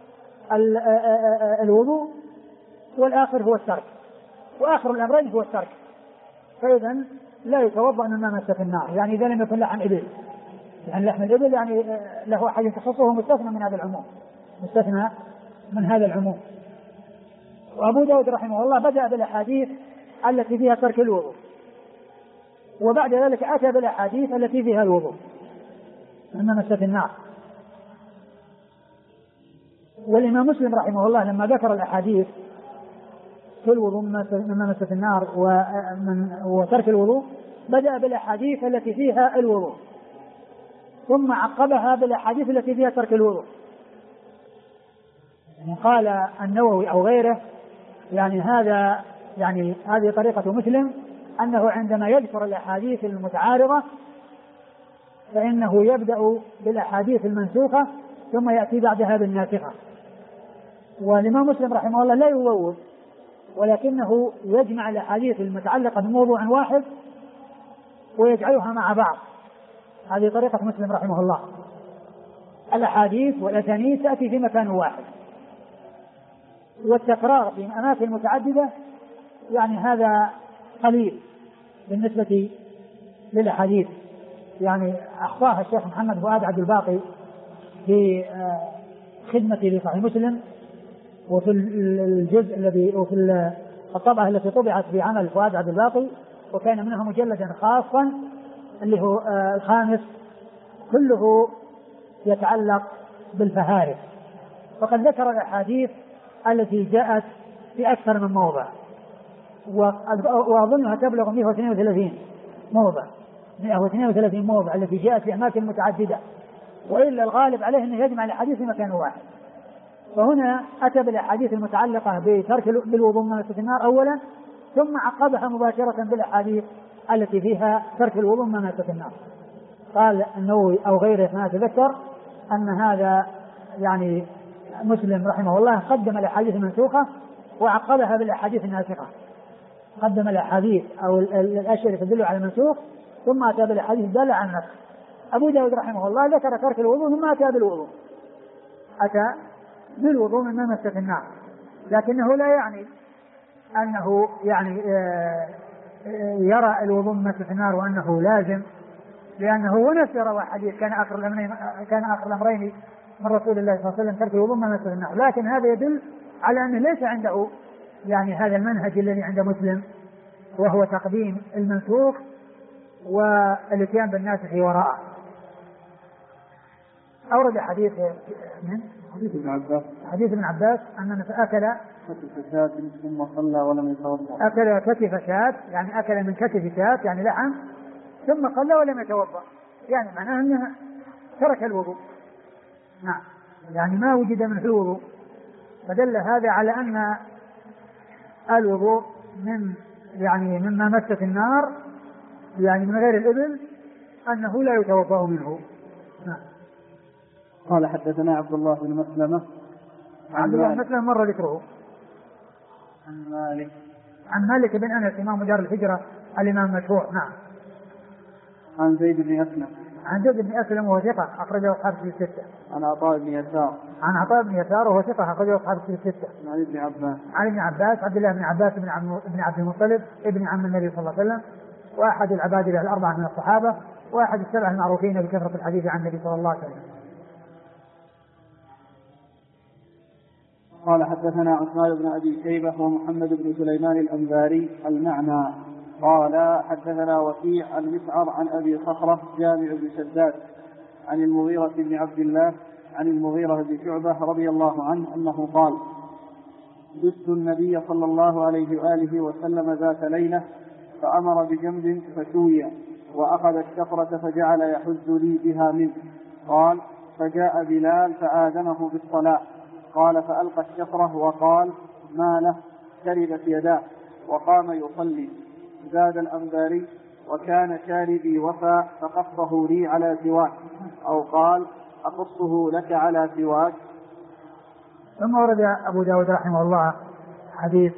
الوضوء والآخر هو الترك، وآخر الأمرين هو الترك. فإذا لا يتوضأ مما مست النار، يعني إذا لم يكن لحم إبل، يعني لحم الإبل يعني له حاجة تخصصه مستثنى من هذا العموم، مستثنى من هذا العموم. وأبو داود رحمه الله بدأ بالأحاديث التي فيها ترك الوضوء، وبعد ذلك أتى بالأحاديث التي فيها الوضوء مما مست النار. والإمام مسلم رحمه الله لما ذكر الأحاديث في الوضوء مما مست النار وترك الوضوء بدأ بالأحاديث التي فيها الوضوء، ثم عقبها بالأحاديث التي فيها ترك الوضوء. يعني قال النووي أو غيره يعني هذه طريقة مسلم، أنه عندما يذكر الأحاديث المتعارضة فإنه يبدأ بالأحاديث المنسوخة ثم يأتي بعدها بالناسخة. والإمام مسلم رحمه الله لا يبوب، ولكنه يجمع الأحاديث المتعلقة بموضوع واحد ويجعلها مع بعض. هذه طريقة مسلم رحمه الله، الأحاديث والأسانيد تأتي في مكان واحد، والتكرار في أماكن متعددة يعني هذا قليل بالنسبة للأحاديث. يعني أخطاها الشيخ محمد فؤاد عبد الباقي في خدمته لصحيح مسلم، وفي الجزء الذي وفي الطبعة التي طبعت في عمل فؤاد عبد الباقي، وكان منها مجلدا خاصا اللي هو الخامس كله يتعلق بالفهارس. فقد ذكر الأحاديث التي جاءت في أكثر من موضع، وأظنها تبلغ 132 موضع، 132 موضع التي جاءت في أماكن متعددة، وإلا الغالب عليه أنه يجمع الأحاديث في مكان واحد. فهنا أتى بالأحاديث المتعلقة بالوضوء مما مست النار أولا، ثم عقبها مباشرة بالأحاديث التي فيها ترك الوضوء مما مست النار. قال النووي أو غيره ما أتذكر أن هذا يعني مسلم رحمه الله قدم الأحاديث المنسوخة وعقبها بالأحاديث الناسخة، قدم الأحاديث أو الأشياء التي تدل على المنسوخ ثم أتى بالأحاديث الدالة على النسخ. أبو داود رحمه الله ذكر ترك الوضوء ثم أتى بالوضوء، أتى بالوضوء مما مست النار، لكنه لا يعني أنه يعني يرى الوضوء مما مست النار وأنه لازم، لأنه هو نفسه روى حديث كان آخر الأمرين من رسول الله صلى الله عليه وسلم ترك الوضوء مما مست النار، لكن هذا يدل على أنه ليس عنده يعني هذا المنهج الذي عند مسلم، وهو تقديم المنسوخ والاتيان بالناسخ وراءه. أورد حديث ابن عباس أن أكل كتف شاة ثم صلى ولم يتوضأ، أكل كتف شاة يعني أكل من كتف شاة يعني لحم ثم صلى ولم يتوضأ، يعني معناه أنه ترك الوضوء. نعم، يعني ما وجد من الوضوء، فدل هذا على أن الوضوء من يعني مما مست النار يعني من غير الإبل أنه لا يتوضأ منه. نعم. قال حدثنا عبد الله بن مسلمة. عبد الله بن مسلمة مر ذكره. عن مالك بن أنس إمام دار الهجرة الإمام مشهور. نعم. عن زيد بن أسلم. عن زيد بن أسلم وهو ثقة أخرجه أصحاب الكتب الستة. عن عطاء بن يسار. عن عطاء بن يسار وهو ثقة أخرجه أصحاب الكتب الستة. عن ابن عباس. عن ابن عباس عبد الله بن عباس بن عبد المطلب ابن عم النبي صلى الله عليه وسلم، وأحد العبادلة الأربعة من الصحابة، وأحد السبعة المعروفين بكثرة الحديث عن النبي صلى الله عليه وسلم. قال حدثنا عثمان بن أبي شيبة ومحمد بن سليمان الأنباري المعنى. قال حدثنا وكيع المسعر عن أبي صخرة جامع بن شداد عن المغيرة بن عبد الله عن المغيرة بن شعبة رضي الله عنه أنه قال: جثت النبي صلى الله عليه وآله وسلم ذات ليلة فأمر بجنب فشوي وأخذ الشفرة فجعل يحز لي بها منه. قال فجاء بلال فآذنه بالصلاة. قال فألقى الشفرة وقال ما له شربت يداه وقام يصلي. زاد الأنباري وكان شاربي وفى فقصه لي على سواك، أو قال أقصه لك على سواك. ثم ورد أبو داود رحمه الله حديث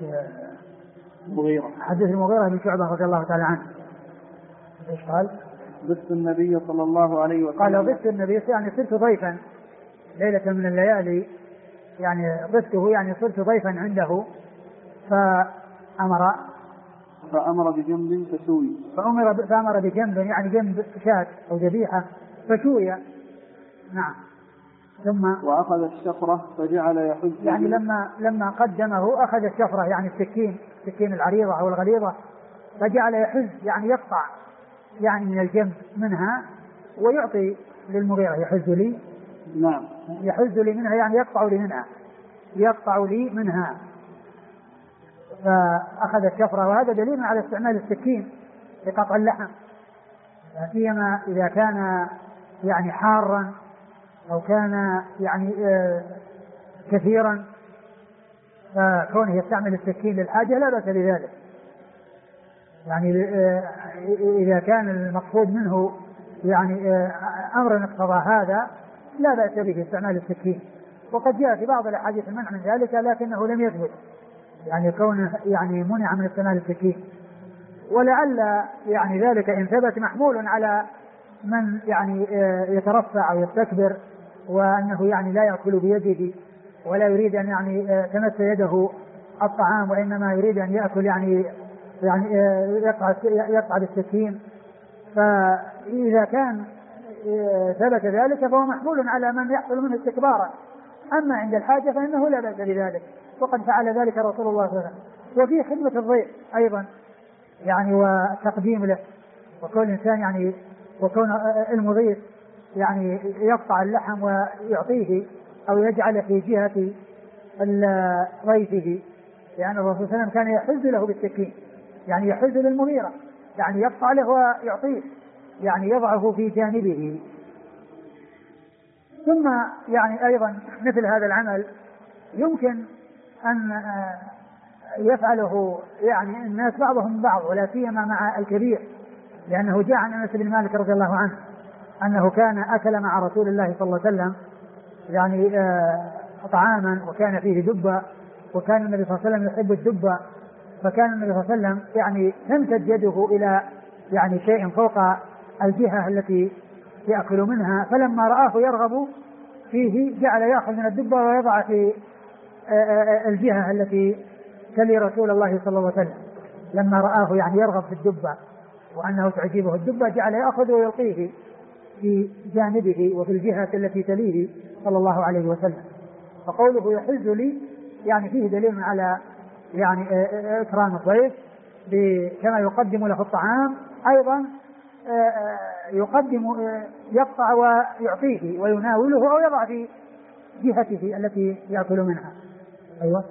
المغيرة بن شعبة رضي الله تعالى عنه. ايش قال؟ ضفت النبي صلى الله عليه وسلم. قال ضفت النبي يعني صرت ضيفا ليلة من الليالي، يعني ضفته يعني صرت ضيفا عنده فأمر بجنب فشوي. فأمر بجنب يعني جنب شاة أو ذبيحة فشوي. نعم. ثم وأخذ الشفرة فجعل يحز يعني لما قدمه أخذ الشفرة يعني السكين العريضة أو الغليظة، فجعل يحز يعني يقطع يعني من الجنب منها ويعطي للمغيرة. يحز لي منها يعني يقطع لي منها فأخذ الشفرة. وهذا دليل على استعمال السكين لقطع اللحم، سيما إذا كان يعني حارا أو كان يعني كثيرا، فكونه يستعمل السكين للحاجة لا بأس بذلك. يعني إذا كان المقصود منه يعني أمر اقتضى هذا لا بأس به استعمال السكين. وقد جاء في بعض الأحاديث المنع من ذلك لكنه لم يثبت، يعني كونه يعني منع من استعمال السكين. ولعل يعني ذلك إن ثبت محمول على من يعني يترفع أو يستكبر، وأنه يعني لا يأكل بيده ولا يريد أن يعني تمس يده الطعام، وإنما يريد أن يأكل يعني يقطع بالسكين. فإذا كان ثبت ذلك فهو محمول على من يحصل منه استكبارا، أما عند الحاجة فإنه لا بأس بذلك، وقد فعل ذلك رسول الله صلى الله عليه وسلم. وفي خدمة الضيف أيضا يعني وتقديم له، وكون الإنسان يعني وكون المضيف يعني يقطع اللحم ويعطيه أو يجعل في جهة ضيفه، لأن الرسول صلى الله عليه وسلم كان يحز له بالسكين، يعني يحز للمغيرة يعني يقطع له ويعطيه، يعني يضعه في جانبه. ثم يعني أيضا مثل هذا العمل يمكن أن يفعله يعني الناس بعضهم من بعض، ولا سيما مع الكبير، لأنه جاء عن أنس بن مالك رضي الله عنه أنه كان أكل مع رسول الله صلى الله عليه وسلم يعني طعاما وكان فيه دبة، وكان النبي صلى الله عليه وسلم يحب الدبة، فكان النبي صلى الله عليه وسلم يعني تمتد يده إلى يعني شيء فوق الجهة التي يأكل منها، فلما رآه يرغب فيه جعل يأخذ من الدبة ويضع في الجهة التي تلي رسول الله صلى الله عليه وسلم. لما رآه يعني يرغب في الدبة وأنه تعجبه الدبة جعل يأخذ ويلقيه في جانبه وفي الجهة التي تليه صلى الله عليه وسلم. فقوله يحز لي يعني فيه دليل على يعني إكرام الضيف كما يقدم له الطعام أيضا يقطع ويعطيه ويناوله أو يضع في جهته التي يأكل منها. أيوة.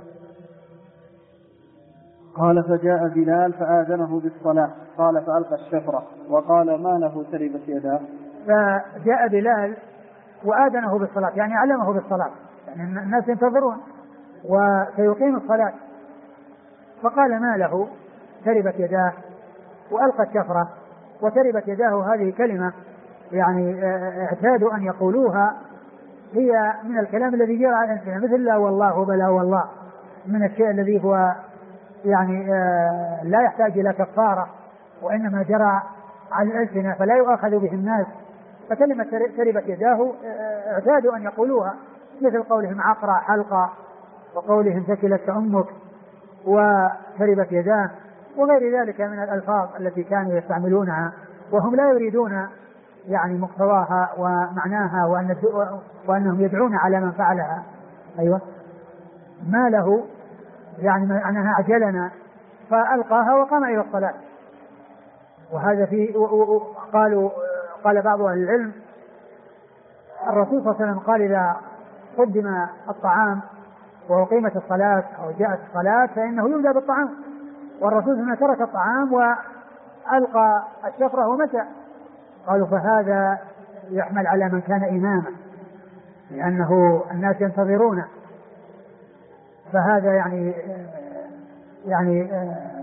قال فجاء بلال فآذنه بالصلاة. قال فألقى الشفرة وقال ما له شربت يداه. فجاء بلال وآذنه بالصلاة يعني علمه بالصلاة، يعني الناس ينتظرون وسيقيم الصلاة، فقال ما له شربت يداه وألقى الشفرة. وشربت يداه هذه كلمة يعني اعتادوا أن يقولوها، هي من الكلام الذي جرى على الألسنة مثل لا والله بلا والله، من الشيء الذي هو يعني لا يحتاج إلى كفارة وإنما جرى على الألسنة فلا يؤاخذ به الناس. فكلمة شربت يداه اعتادوا أن يقولوها، مثل قولهم عقرى حلقة، وقولهم ثكلت أمك، وشربت يداه، وغير ذلك من الألفاظ التي كانوا يستعملونها وهم لا يريدون يعني مقتضاها ومعناها وأنهم يدعون على من فعلها. أيوة. ما له يعني معناها عجلنا، فألقاها وقام إلى الصلاة. وهذا في قال بعض أهل العلم الرسول صلى الله عليه وسلم قال إذا قدم الطعام وأقيمت الصلاة أو جاءت الصلاة فإنه يبدأ بالطعام، والرسول هنا ترك الطعام ألقى الشفرة ومشى. قالوا فهذا يحمل على من كان إماما لأنه الناس ينتظرونه، فهذا يعني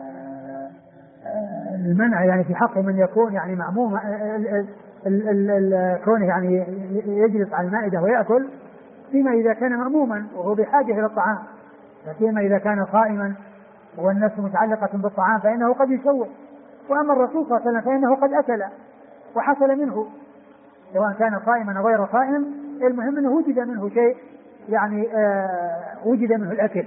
المنع يعني في حق من يكون يعني مأموم كونه يعني يجلس على المائدة ويأكل، فيما إذا كان مأموما وهو بحاجة إلى الطعام، فيما إذا كان صائما والنفس متعلقة بالطعام فإنه قد يشوه. وأما الرسول صلى الله عليه وسلم فإنه قد أكل وحصل منه سواء كان صائما أو غير صائم، المهم أنه وجد منه شيء يعني وجد منه الأكل.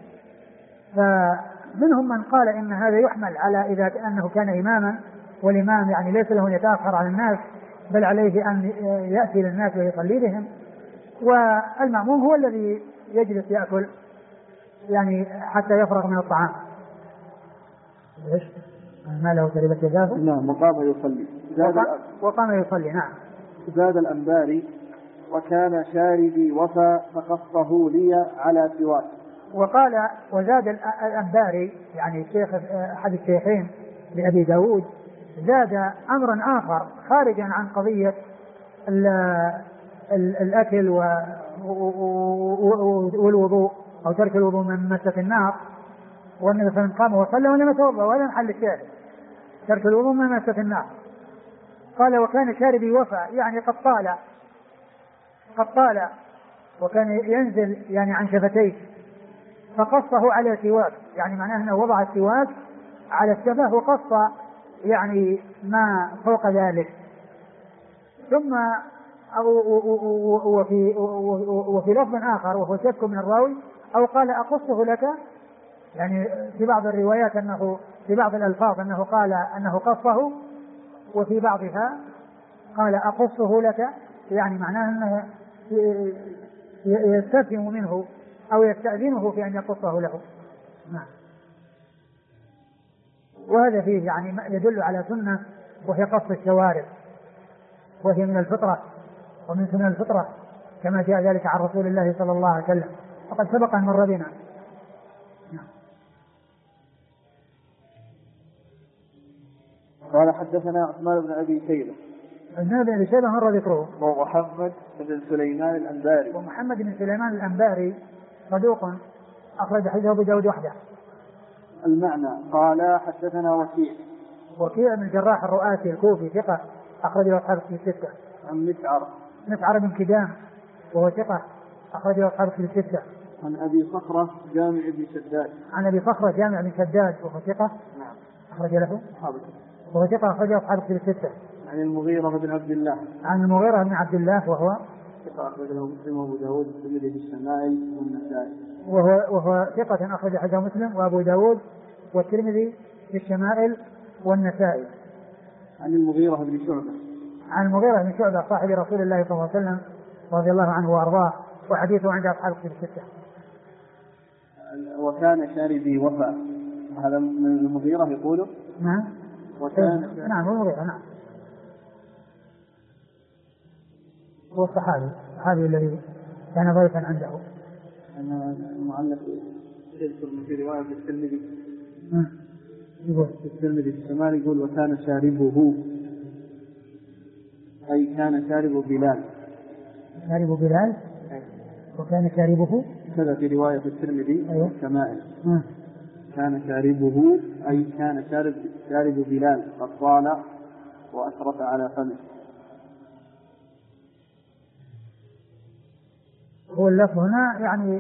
فمنهم من قال إن هذا يحمل على إذا أنه كان إماما، والإمام يعني ليس له يتأخر على الناس بل عليه أن يأتي للناس ويصلي بهم، والمأموم هو الذي يجلس يأكل يعني حتى يفرغ من الطعام. إيش؟ ما له تربة يداه؟ نعم. وقام يصلي. نعم. زاد الأنباري وكان شاربي وفى فقصه لي على سواك. وقال وزاد الأنباري يعني الشيخ أحد الشيخين لأبي داود زاد أمرا آخر خارجا عن قضية الأكل والوضوء أو ترك الوضوء من مسة النار، والنبي صلى الله عليه وسلم قام وصلى ولم يتوضأ، وهذا محل الشاهد ترك الوضوء من مسة النار. قال وكان شاربي وفى يعني قد طال وكان ينزل يعني عن شفتيه، فقصه على سواك، يعني معناه أنه وضع السواك على الشفة وقص يعني ما فوق ذلك. ثم وفي لفظ آخر وهو شك من الراوي أو قال أقصه لك، يعني في بعض الروايات أنه في بعض الألفاظ أنه قال أنه قصه، وفي بعضها قال أقصه لك، يعني معناه أنه يستفهم منه أو يستأذنه في أن يقصه له. نعم. وهذا فيه يعني يدل على سنة وهي قص الشوارب، وهي من الفطرة ومن سنن الفطرة كما جاء ذلك عن رسول الله صلى الله عليه وسلم وقد سبق أن مر بنا. قال حدثنا عثمان بن أبي شيبة. عثمان بن أبي شيبة مر ذكره. ومحمد بن سليمان الأنباري. ومحمد بن سليمان الأنباري صدوق أخرج حديثه أبو داود وحده. المعنى قال حدثنا وكيع بن الجراح الرؤاسي الكوفي ثقة أخرج له أصحاب الكتب الستة. عن مسعر بن كدام وهو ثقة أخرج له أصحاب الكتب الستة. عن أبي صخرة جامع بن شداد. عن أبي صخرة جامع بن شداد وهو ثقة. نعم. أخرج له وهو ثقة أخرج له أصحاب الكتب الستة. عن المغيرة بن عبد الله. عن المغيرة بن عبد الله وهو ثقة أخرج له مسلم وأبو داود والترمذي في الشمائل والنسائي. وهو ثقة أخرج حديثه مسلم وأبو داود والترمذي في الشمائل والنسائي. عن المغيرة بن شعبة. عن المغيرة بن شعبة صاحب رسول الله صلى الله عليه وسلم رضي الله عنه وأرضاه، وحديثه عند أصحاب الكتب الستة. وكان شاربي وفى، هذا من المغيرة يقوله. نعم. نعم المغيرة. نعم. هو الصحابي الذي كان ضيفا عنده. أنا المعلق يذكر في رواية الترمذي. يقول الترمذي في الشمال يقول وكان شاربه، أي كان شارب بلال. شارب بلال. وكان شاربه كذا في رواية الترمذي. أيوه. الشمائل. كان شاربه أي كان شارب بلال قد طال وأشرف على فمه. هو اللفظ هنا يعني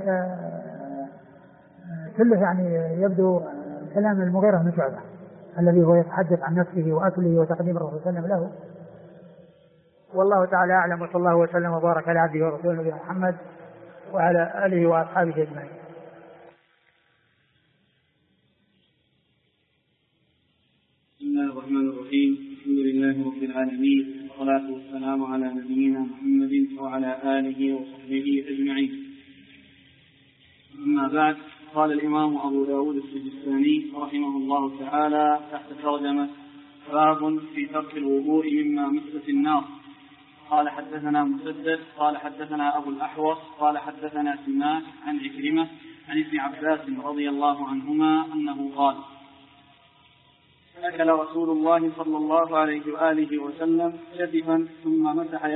كله يعني يبدو كلام المغيرة بن شعبة الذي هو يتحدث عن نفسه وأكله وتقديم الرسول صلى الله عليه وسلم له. والله تعالى أعلم، وصلى الله وسلم وبارك على عبده ورسوله نبينا محمد وعلى آله وأصحابه أجمعين. بسم الله الرحمن الرحيم. الحمد لله رب العالمين، والصلاة والسلام على نبينا محمد وعلى آله وصحبه أجمعين. أما بعد، قال الإمام أبو داود السجستاني رحمه الله تعالى تحت ترجمة باب في ترك الوضوء مما مست النار. قال حدثنا مسدد قال حدثنا أبو الأحوص قال حدثنا سماك عن عكرمة عن ابن عباس رضي الله عنهما أنه قال أكل رسول الله صلى الله عليه وآله وسلم كتفا ثم مسح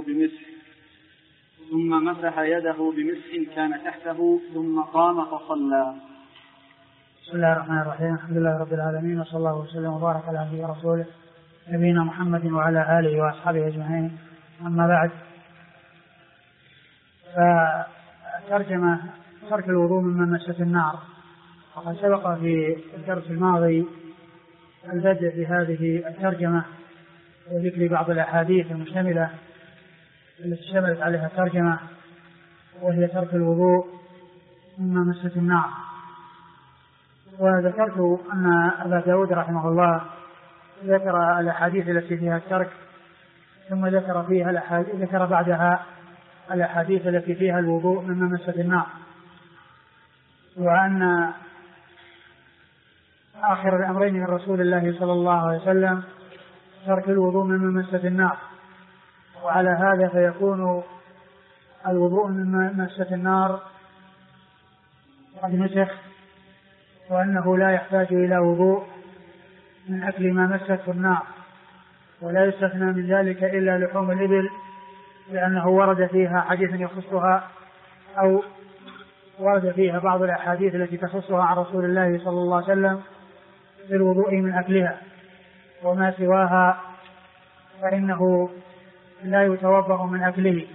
يده بمسح كان تحته ثم قام فصلى. بسم الله الرحمن الرحيم. الحمد لله رب العالمين، وصلى الله وسلم وبارك على عبده ورسوله نبينا محمد وعلى آله وأصحابه أجمعين. أما بعد، فترجمة ترك الوضوء مما مست النار، وقد سبق في الدرس الماضي البدء بهذه الترجمة وذكر بعض الأحاديث المشتملة التي شملت عليها الترجمة، وهي ترك الوضوء مما مست النار. وذكرت أن أبا داود رحمه الله ذكر الأحاديث التي فيها الترك، ثم ذكر بعدها الأحاديث التي فيها الوضوء مما مست النار، وأن آخر الأمرين من رسول الله صلى الله عليه وسلم ترك الوضوء مما مست النار. وعلى هذا فيكون الوضوء مما مست النار قد نسخ، وأنه لا يحتاج إلى وضوء من أكل ما مسته النار، ولا يستثنى من ذلك إلا لحوم الإبل، لأنه ورد فيها حديث يخصها، أو ورد فيها بعض الأحاديث التي تخصها عن رسول الله صلى الله عليه وسلم في الوضوء من أكلها، وما سواها فإنه لا يتوضأ من أكله.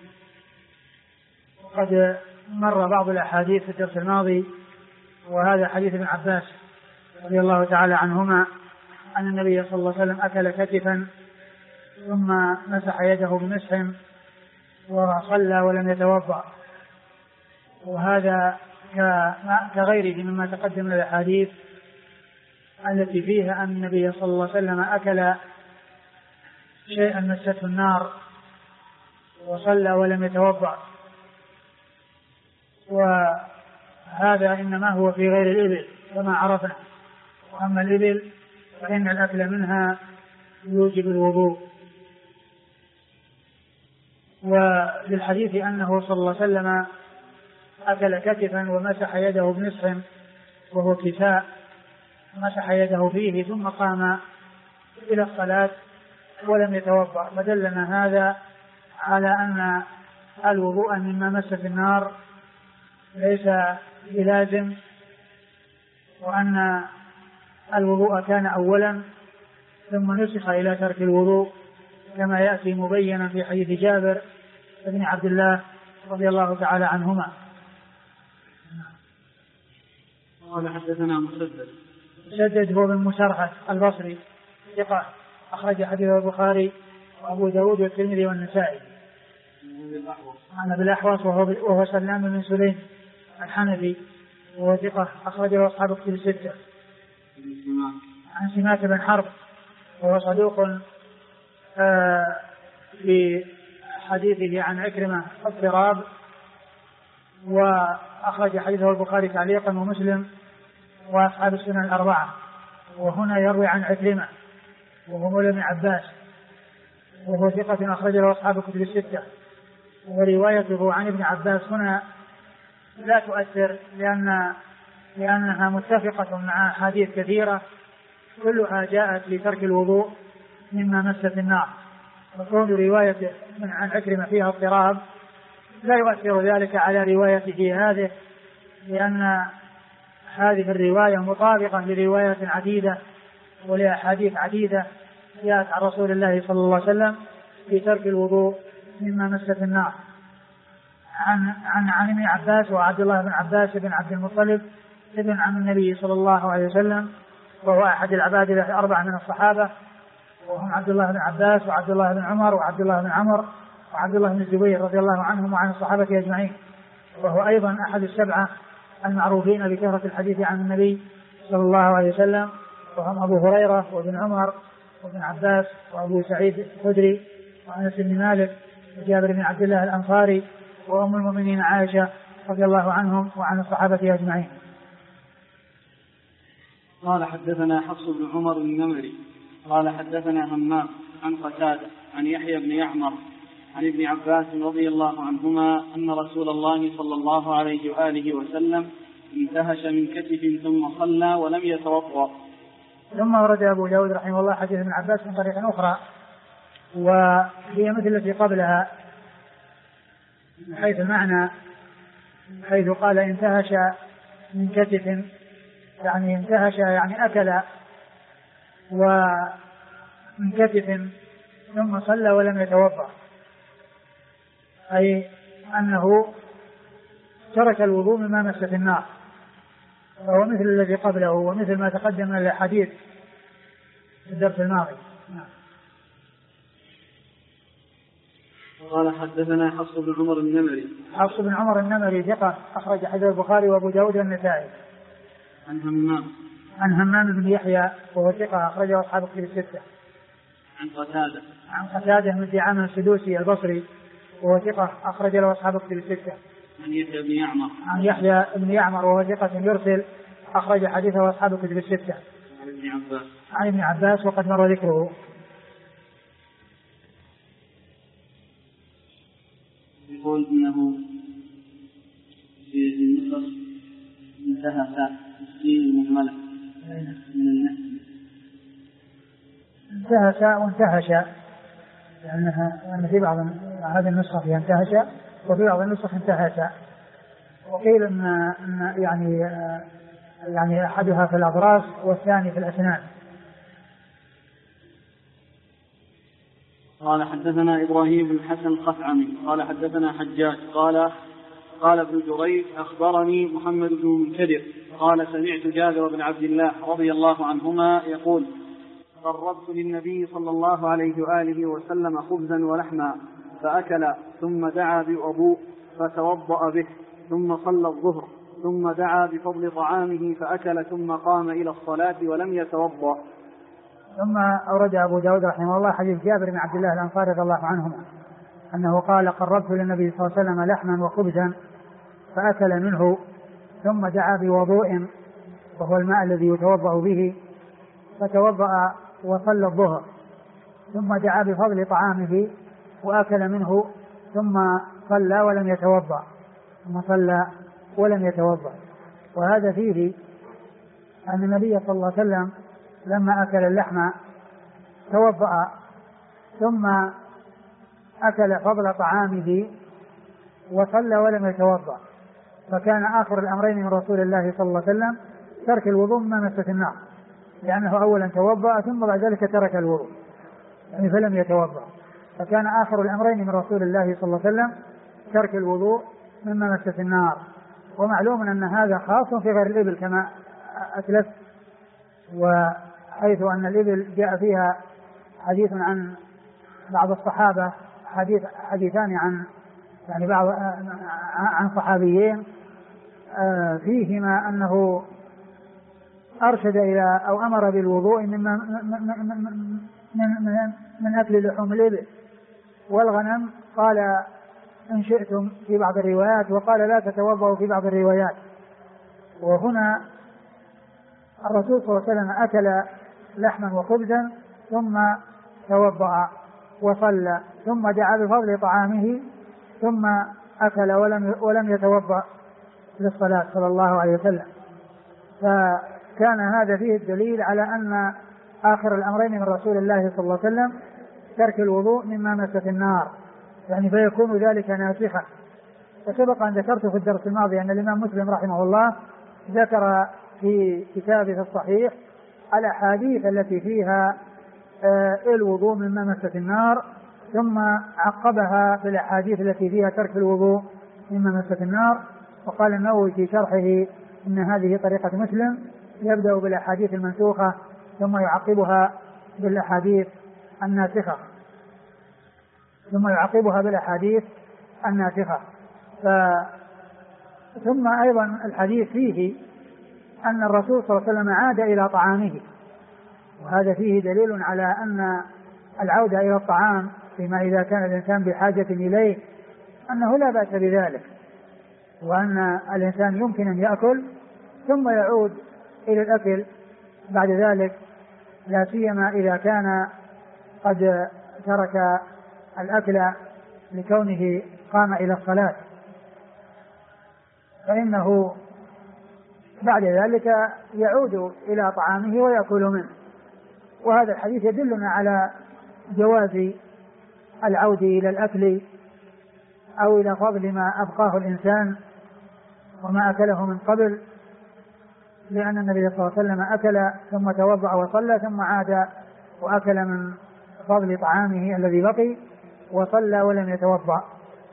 وقد مر بعض الأحاديث في الدرس الماضي، وهذا حديث ابن عباس رضي الله تعالى عنهما أن النبي صلى الله عليه وسلم أكل كتفا ثم مسح يده بمسح وصلى ولم يتوضأ. وهذا كغيره مما تقدم من الأحاديث التي فيها أن النبي صلى الله عليه وسلم أكل شيئا مسته النار وصلى ولم يتوضأ. وهذا إنما هو في غير الإبل كما عرفنا، وأما الإبل فإن الأكل منها يوجب الوضوء. وللحديث أنه صلى الله عليه وسلم أكل كتفا ومسح يده بمسح وهو كساء، مسح يده فيه ثم قام إلى الصلاة ولم يتوضأ، فدلنا هذا على أن الوضوء مما مست النار ليس بلازم، وأن الوضوء كان أولا ثم نسخ إلى ترك الوضوء، كما يأتي مبينا في حديث جابر بن عبد الله رضي الله تعالى عنهما. قال حدثنا مسدد هو بن مسرحد البصري ثقة، أخرج حديثه البخاري وأبو داود والترمذي والنسائي. عن أبي الأحوص وهو سلام بن سليم الحنفي وهو ثقة، أخرجه أصحاب الكتب الستة. عن سماك بن حرب وهو صدوق في حديثه عن عكرمة اضطراب، وأخرج حديثه البخاري تعليقا ومسلم وأصحاب السنن الأربعة. وهنا يروي عن عكرمة وهو مولى ابن عباس وهو ثقة، أخرج له أصحاب الكتب الستة. وروايته عن ابن عباس هنا لا تؤثر، لأنها متفقة مع أحاديث كثيرة كلها جاءت لترك الوضوء مما مست النار، وكون روايته عن عكرمة فيها اضطراب لا يؤثر ذلك على روايته هذه، لأن هذه الرواية مطابقة لروايات عديدة ولأحاديث عديدة جاءت عن رسول الله صلى الله عليه وسلم في ترك الوضوء مما مست النار. عن ابن عباس وعبد الله بن عباس بن عبد المطلب ابن عم النبي صلى الله عليه وسلم، وهو أحد العباد الأربعة من الصحابة، وهم عبد الله بن عباس وعبد الله بن عمر وعبد الله بن عمر وعبد الله بن الزبير رضي الله عنهم وعن الصحابة أجمعين. وهو أيضا أحد السبعة المعروفين بكثرة الحديث عن النبي صلى الله عليه وسلم، وهم أبو هريرة وابن عمر وابن عباس وأبو سعيد الخدري وأنس بن مالك وجابر بن عبد الله الأنصاري وأم المؤمنين عائشة رضي الله عنهم وعن الصحابة أجمعين. قال حدثنا حفص بن عمر النمري قال حدثنا همام عن قتادة عن يحيى بن يعمر عن ابن عباس رضي الله عنهما أن رسول الله صلى الله عليه وآله وسلم انتهش من كتف ثم صلى ولم يتوضأ. ثم ورد أبو داود رحمه الله حديث ابن عباس من طريق أخرى وهي مثل التي قبلها من حيث المعنى، حيث قال انتهش من كتف، يعني انتهش يعني أكل ومن كتف ثم صلى ولم يتوضأ، أي أنه ترك الوضوء مما مست النار، وهو مثل الذي قبله ومثل ما تقدم من الحديث في الدرس الماضي. قال حدثنا حفص بن عمر النمري. حفص بن عمر النمري ثقة أخرج حديث البخاري وأبو داود والنسائي. عن همام بن يحيى وهو ثقة أخرجه أصحاب الكتب الستة. عن قتادة بن دعامة السدوسي البصري وهو ثقة أخرج له أصحاب الكتب الستة. عن يحيى بن يعمر وهو ثقة يرسل أخرج حديثه أصحاب الكتب الستة. عن ابن عباس وقد مر ذكره. يقول إنه في النصر انتهى السين مهملة من النهي. انتهش وانتهش، لأن في بعض هذه النسخة فيها انتهش وفي بعض النسخ انتهش، وقيل إن يعني أحدها في الأضراس والثاني في الأسنان. قال حدثنا إبراهيم بن حسن الخثعمي قال حدثنا حجاج قال ابن جريج أخبرني محمد بن منكدر قال سمعت جابر بن عبد الله رضي الله عنهما يقول قربت للنبي صلى الله عليه وآله وسلم خبزا ولحما فأكل ثم دعا بوضوء فتوضأ به ثم صلى الظهر ثم دعا بفضل طعامه فأكل ثم قام إلى الصلاة ولم يتوضأ. ثم أورد أبو داود رحمه الله حديث جابر بن عبد الله الأنصاري رضي الله عنهما أنه قال قربت للنبي صلى الله عليه وسلم لحما وخبزا فأكل منه ثم دعا بوضوء وهو الماء الذي يتوضأ به فتوضأ وصلى الظهر ثم دعا بفضل طعامه وأكل منه ثم صلى ولم يتوضأ. وهذا فيه أن النبي صلى الله عليه وسلم لما أكل اللحم توضأ ثم أكل فضل طعامه وصلى ولم يتوضأ، فكان آخر الأمرين من رسول الله صلى الله عليه وسلم ترك الوضوء مما مست النار، لأنه أولا توضأ ثم بعد ذلك ترك الوضوء يعني فلم يتوضأ، فكان آخر الأمرين من رسول الله صلى الله عليه وسلم ترك الوضوء مما مست النار. ومعلوم أن هذا خاص في غير الإبل كما أتلفت، وحيث أن الإبل جاء فيها حديث عن بعض الصحابة حديثان عن صحابيين فيهما أنه أرشد إلى أو أمر بالوضوء من أكل لحوم الإبل، والغنم قال إن شئتم في بعض الروايات، وقال لا تتوضأوا في بعض الروايات. وهنا الرسول صلى الله عليه وسلم أكل لحما وخبزا ثم توضأ وصلى ثم دعا بفضل طعامه ثم أكل ولم يتوضأ للصلاة صلى الله عليه وسلم. فكان هذا فيه الدليل على أن آخر الأمرين من رسول الله صلى الله عليه وسلم ترك الوضوء مما مست النار، يعني فيكون ذلك ناسخا. وسبق أن ذكرت في الدرس الماضي أن الإمام مسلم رحمه الله ذكر في كتابه الصحيح الأحاديث التي فيها الوضوء مما مست النار، ثم عقبها بالأحاديث التي فيها ترك الوضوء مما مست النار. وقال النووي في شرحه إن هذه طريقة مسلم، يبدأ بالأحاديث المنسوخة ثم يعقبها بالأحاديث الناسخة ثم أيضا الحديث فيه أن الرسول صلى الله عليه وسلم عاد إلى طعامه، وهذا فيه دليل على أن العودة إلى الطعام فيما إذا كان الإنسان بحاجة إليه أنه لا بأس بذلك، وأن الإنسان يمكن أن يأكل ثم يعود إلى الأكل بعد ذلك، لا سيما إذا كان قد ترك الأكل لكونه قام إلى الصلاة، فإنه بعد ذلك يعود إلى طعامه ويأكل منه. وهذا الحديث يدلنا على جواز العود إلى الأكل أو إلى فضل ما أبقاه الإنسان وما أكله من قبل، لأن النبي صلى الله عليه وسلم أكل ثم توضأ وصلى ثم عاد وأكل من فضل طعامه الذي بقي وصلى ولم يتوضأ.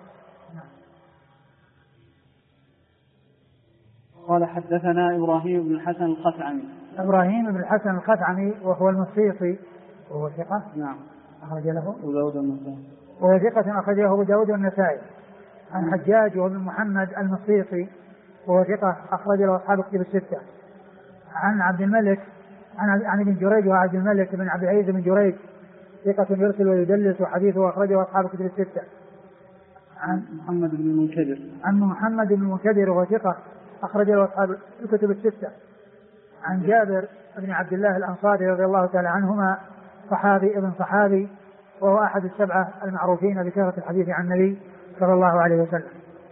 قال حدثنا إبراهيم بن الحسن الخثعمي. إبراهيم بن الحسن الخثعمي وهو المصيصي وهو ثقة. نعم. أخرج له أبو داود والنسائي. وهو ثقة أخرج له أبو داود والنسائي. عن حجاج وابن محمد المصيصي وهو ثقة أخرج له أصحاب الكتب الستة. عن عبد الملك عن ابن جريج وعبد الملك بن عبد العزيز بن جريج ثقة يرسل ويدلس وحديثه أخرجه أصحاب الكتب الستة. عن محمد بن المنكدر. عن محمد بن المنكدر وهو ثقة أخرج له أصحاب الكتب الستة. عن جابر بن عبد الله الأنصاري رضي الله تعالى عنهما صحابي ابن صحابي وهو أحد السبعة المعروفين بكثرة الحديث عن النبي صلى الله عليه وسلم.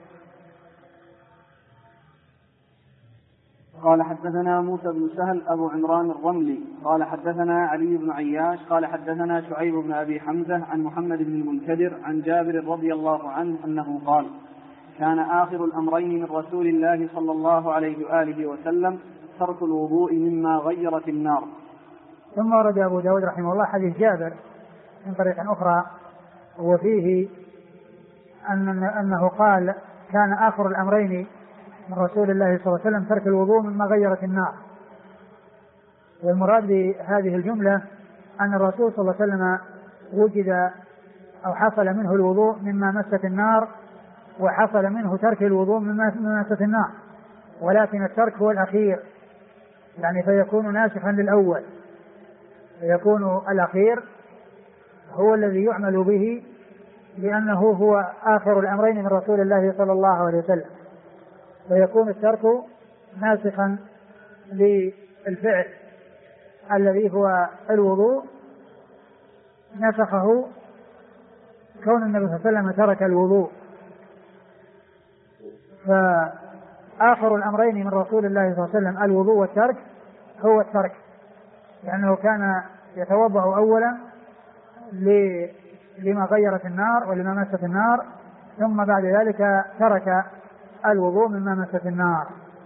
قال حدثنا موسى بن سهل أبو عمران الرملي قال حدثنا علي بن عياش قال حدثنا شعيب بن أبي حمزة عن محمد بن المنكدر عن جابر رضي الله عنه أنه قال كان آخر الأمرين من رسول الله صلى الله عليه وآله وسلم ترك الوضوء مما غيرت النار. ثم ورد أبو داود رحمه الله حديث جابر من طريق أخرى وفيه أنه قال كان آخر الأمرين من رسول الله صلى الله عليه وسلم ترك الوضوء مما غيرت النار. والمراد بهذه الجملة أن الرسول صلى الله عليه وسلم وجد أو حصل منه الوضوء مما مست النار وحصل منه ترك الوضوء مما مست النار، ولكن الترك هو الأخير يعني فيكون ناسخا للأول، فيكون الأخير هو الذي يعمل به لأنه هو آخر الأمرين من رسول الله صلى الله عليه وسلم، ويكون الترك ناسخا للفعل الذي هو الوضوء نسخه كون النبي صلى الله عليه وسلم ترك الوضوء. فآخر الأمرين من رسول الله صلى الله عليه وسلم الوضوء والترك هو الترك، لأنه كان يتوضأ أولا لما غيرت النار ولما مست النار، ثم بعد ذلك ترك الوضوء مما مست النار.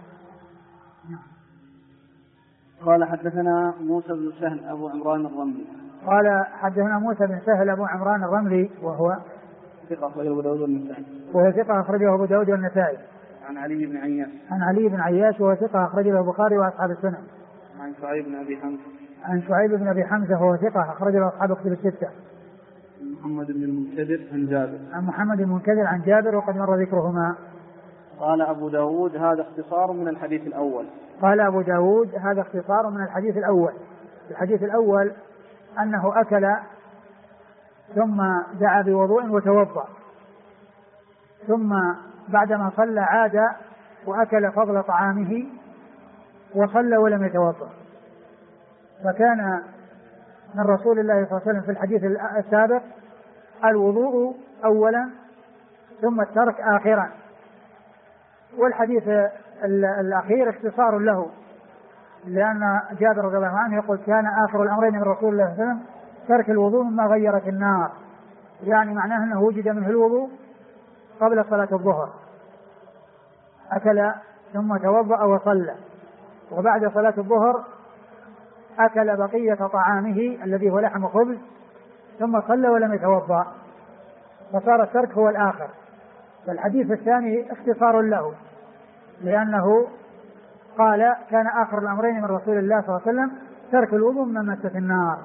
قال حدثنا موسى بن سهل أبو عمران الرملي. قال حدثنا موسى بن سهل أبو عمران الرملي وهو ثقة أخرجه أبو داود والنسائي. وهو ثقة أخرجه أبو داود والنسائي. عن علي بن عياش. عن علي بن عياش وهو ثقة أخرجه البخاري وأصحاب السنن. عن شعيب بن أبي حمزة. عن شعيب بن أبي حمزة وهو ثقة أخرجه أصحاب الكتب الستة. محمد بن المنكدر عن جابر. عن محمد بن المنكدر عن جابر وقد مر ذكرهما. قال أبو داود هذا اختصار من الحديث الأول. قال أبو داود هذا اختصار من الحديث الأول. الحديث الأول أنه أكل ثم دعا بوضوء وتوضأ، ثم بعدما صلى عاد وأكل فضل طعامه وصلى ولم يتوضأ. فكان من رسول الله صلى الله عليه وسلم في الحديث السابق الوضوء أولا ثم الترك آخرا، والحديث الأخير اختصار له، لأن جابر رضي الله عنه يقول كان آخر الأمرين من رسول الله صلى الله عليه وسلم ترك الوضوء مما غيرت النار، يعني معناه أنه وجد منه الوضوء قبل صلاة الظهر، أكل ثم توضأ وصلى، وبعد صلاة الظهر أكل بقية طعامه الذي هو لحم خبز ثم صلى ولم يتوضأ، فصار الترك هو الآخر. فالحديث الثاني اختصار له، لأنه قال كان آخر الأمرين من رسول الله صلى الله عليه وسلم ترك الوضوء مما مست النار.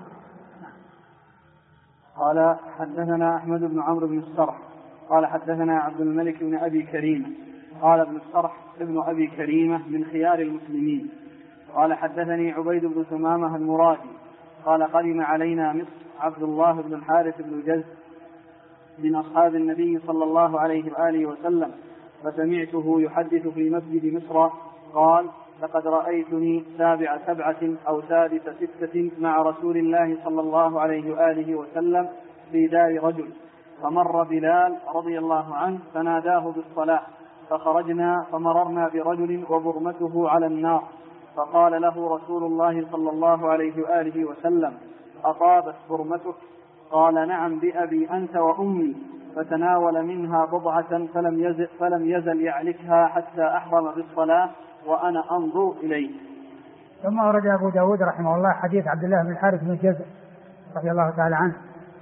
قال حدثنا أحمد بن عمرو بن الصرح قال حدثنا عبد الملك بن أبي كريمة قال ابن الصرح ابن أبي كريمة من خيار المسلمين. قال حدثني عبيد بن ثمامة المرادي قال قدم علينا مصر عبد الله بن الحارث بن جز من أصحاب النبي صلى الله عليه وآله وسلم، فسمعته يحدث في مسجد مصر قال لقد رأيتني سابع سبعة أو سادس ستة مع رسول الله صلى الله عليه وآله وسلم في دار رجل، فمر بلال رضي الله عنه فناداه بالصلاة، فخرجنا فمررنا برجل وبرمته على النار، فقال له رسول الله صلى الله عليه وآله وسلم أطابت برمتك؟ قال نعم بأبي أنت وأمي. فتناول منها بضعة فلم يزل يعلكها حتى أحرم في الصلاة وأنا أنظر إليه. ثم أورد أبو داود رحمه الله حديث عبد الله بن الحارث بن جزء رضي الله تعالى عنه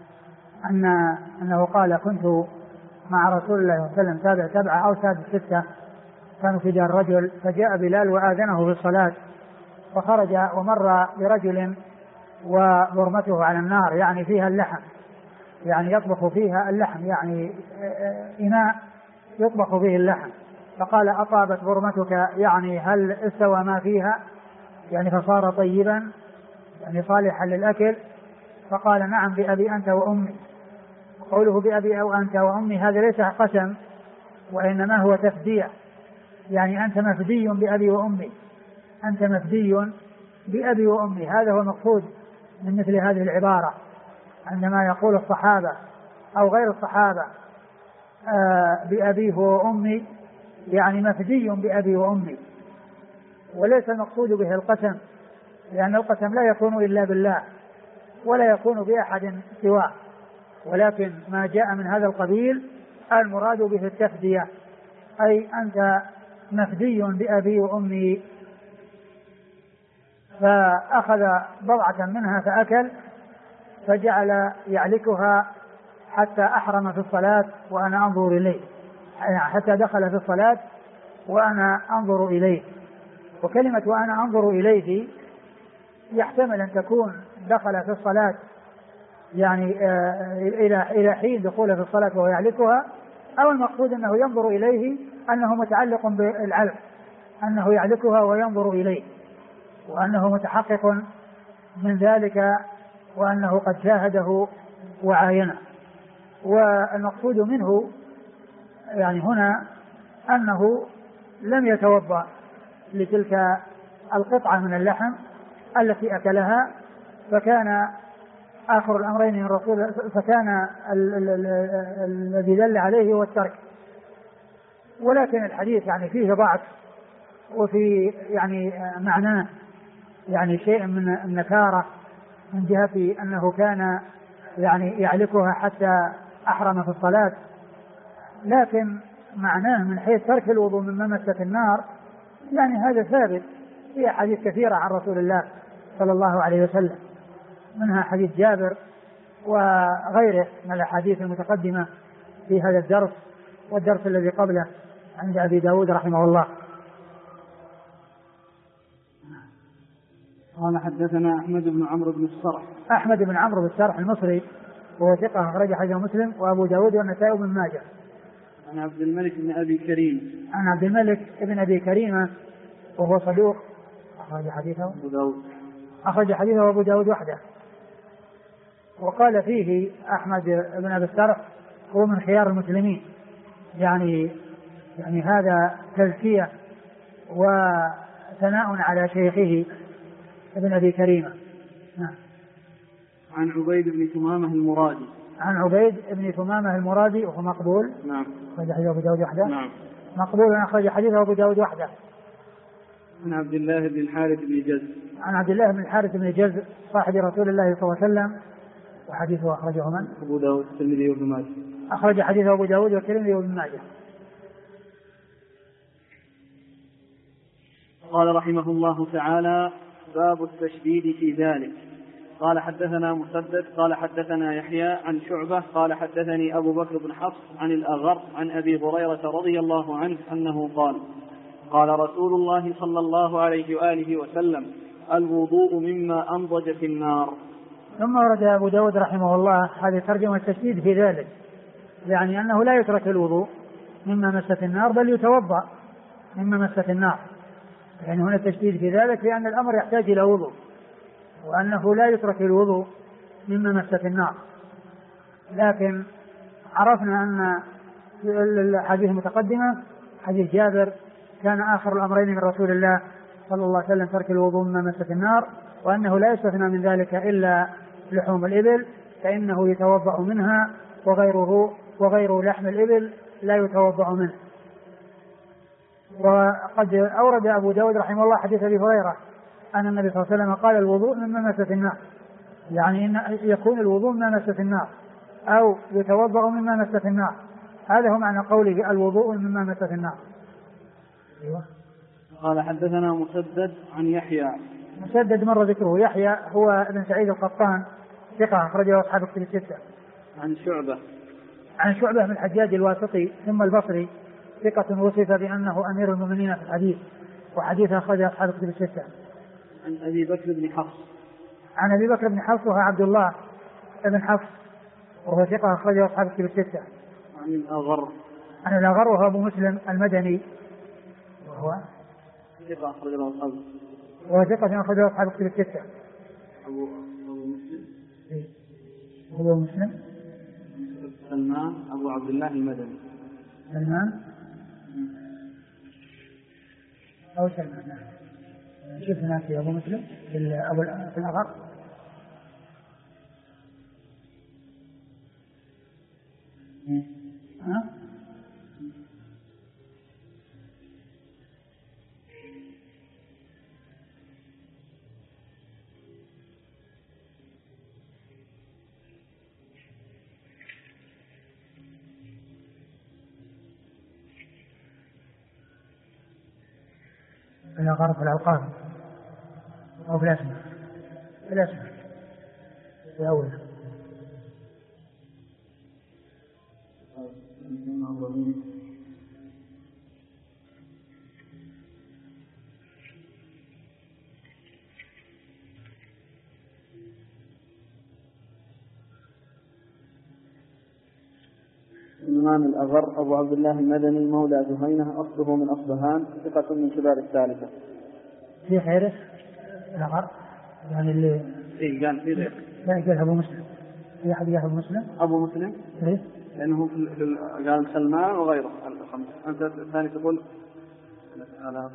أنه قال كنت مع رسول الله صلى الله عليه وسلم سبعة أو ستة كانوا في دار رجل، فجاء بلال وآذنه في الصلاة، فخرج ومر برجل وبرمته على النار يعني فيها اللحم، يعني يطبخ فيها اللحم، يعني إناء يطبخ فيه اللحم، فقال أطابت برمتك؟ يعني هل استوى ما فيها؟ يعني فصار طيبا يعني صالحا للأكل؟ فقال نعم بأبي أنت وأمي. قوله بأبي أو أنت وأمي هذا ليس قسم، وإنما هو تفدية، يعني أنت مفدي بأبي وأمي، أنت مفدي بأبي وأمي. هذا هو المقصود من مثل هذه العبارة عندما يقول الصحابة أو غير الصحابة بأبيه وأمي، يعني مفدي بأبي وأمي، وليس المقصود به القسم، لأن القسم لا يكون إلا بالله ولا يكون بأحد سواه، ولكن ما جاء من هذا القبيل المراد به التفدية، أي أنت مفدي بأبي وأمي. فأخذ بضعة منها فأكل، فجعل يعلكها حتى أحرم في الصلاة وأنا أنظر إليه، حتى دخل في الصلاة وأنا أنظر إليه. وكلمة وأنا أنظر إليه يحتمل أن تكون دخل في الصلاة يعني إلى حين دخوله في الصلاة وهو يعلكها، أو المقصود أنه ينظر إليه أنه متعلق بالعلق، أنه يعلكها وينظر إليه، وأنه متحقق من ذلك، وأنه قد شاهده وعاينه. والمقصود منه يعني هنا أنه لم يتوضأ لتلك القطعة من اللحم التي أكلها، فكان آخر الأمرين من الرسول، فكان الذي دل عليه هو الترك. ولكن الحديث يعني فيه ضعف، وفي يعني معناه يعني شيء من النكارة من جهة أنه كان يعني يعلكها حتى أحرم في الصلاة، لكن معناه من حيث ترك الوضوء مما مست النار يعني هذا ثابت في أحاديث كثيرة عن رسول الله صلى الله عليه وسلم، منها حديث جابر وغيره من الأحاديث المتقدمة في هذا الدرس والدرس الذي قبله عند أبي داود رحمه الله. قال حدثنا أحمد بن عمرو بن الصرح. أحمد بن عمرو بن الصرح المصري وهو ثقة أخرج حديثه مسلم وأبو داود والنسائي وابن ماجه. عن عبد الملك بن أبي كريم. عن عبد الملك بن أبي كريمة وهو صدوق أخرج حديثه أبو داود. أخرج حديثه أبو داود وحده. وقال فيه أحمد بن أبي الصرح هو من خيار المسلمين، يعني هذا تزكية وثناء على شيخه ابن أبي كريمة. نعم. عن عبيد بن ثمامة المرادي. عن عبيد بن ثمامة المرادي وهو مقبول. نعم. أخرج حديثه أبو داود وحده. نعم. مقبول أخرج حديثه أبو داود وحده. عن عبد الله بن الحارث بن جزء. عن عبد الله بن الحارث بن جزء صاحب رسول الله صلى الله عليه وسلم، وحديثه أخرجه من؟ أبو داود والترمذي وابن ماجه. أخرج حديثه أبو داود والترمذي وابن ماجه. قال رحمه الله تعالى: باب التشديد في ذلك. قال حدثنا مسدد قال حدثنا يحيى عن شعبة قال حدثني أبو بكر بن حفص عن الأغر عن أبي هريرة رضي الله عنه أنه قال: قال رسول الله صلى الله عليه وآله وسلم: الوضوء مما أنضج في النار. ثم ورد أبو داود رحمه الله هذه ترجمة التشديد في ذلك، يعني أنه لا يترك الوضوء مما مست النار بل يتوضأ مما مست النار، يعني هنا التشديد في ذلك لأن الأمر يحتاج إلى وضوء، وأنه لا يترك الوضوء مما مست النار. لكن عرفنا أن الحديث المتقدمة حديث جابر كان آخر الأمرين من رسول الله صلى الله عليه وسلم ترك الوضوء مما مست النار، وأنه لا يستثنى من ذلك إلا لحوم الإبل فإنه يتوضأ منها، وغير لحم الإبل لا يتوضأ منه. وقد أورد أبو داود رحمه الله حديث أبي هريرة أن النبي صلى الله عليه وسلم قال: الوضوء مما مست النار، يعني إن يكون الوضوء مما مست النار أو يتوضأ مما مست النار. هذا هو معنى قوله الوضوء مما مست النار. أيوة. قال حدثنا مسدد عن يحيى. مسدد مر ذكره. يحيى هو ابن سعيد القطان ثقة أخرجه أصحاب الكتب الستة. عن شعبة بن الحجاج الواسطي ثم البصري ثقة وصف بأنه أمير المؤمنين في الحديث وحديثه أخرجه أصحاب الكتب الستة. عن أبي بكر بن حفص. عن أبي بكر بن حفص وهو عبد الله بن حفص وهو ثقة أخرجه أصحاب الكتب الستة. عن الأغر وهو أبو مسلم المدني وهو ثقة أخرجه أصحاب الكتب الستة. أبو مسلم سلمان أبو عبد الله المدني. سلمان أو سلمان. نعم. شوف هناك في أبو مسلم في الأغر. الأغر في الأوقاف أو في الأسماء في أول. الإمام الأغر أبو عبد الله المدني مولى جهينة أصله من أصبهان ثقة من كبار الثالثة. في خيره الأغر يعني اللي قال في غير قال أبو مسلم. في أحد قال أبو مسلم إيه؟ لأنه قال سلمان وغيره الخمسة. أنت الثاني تقول على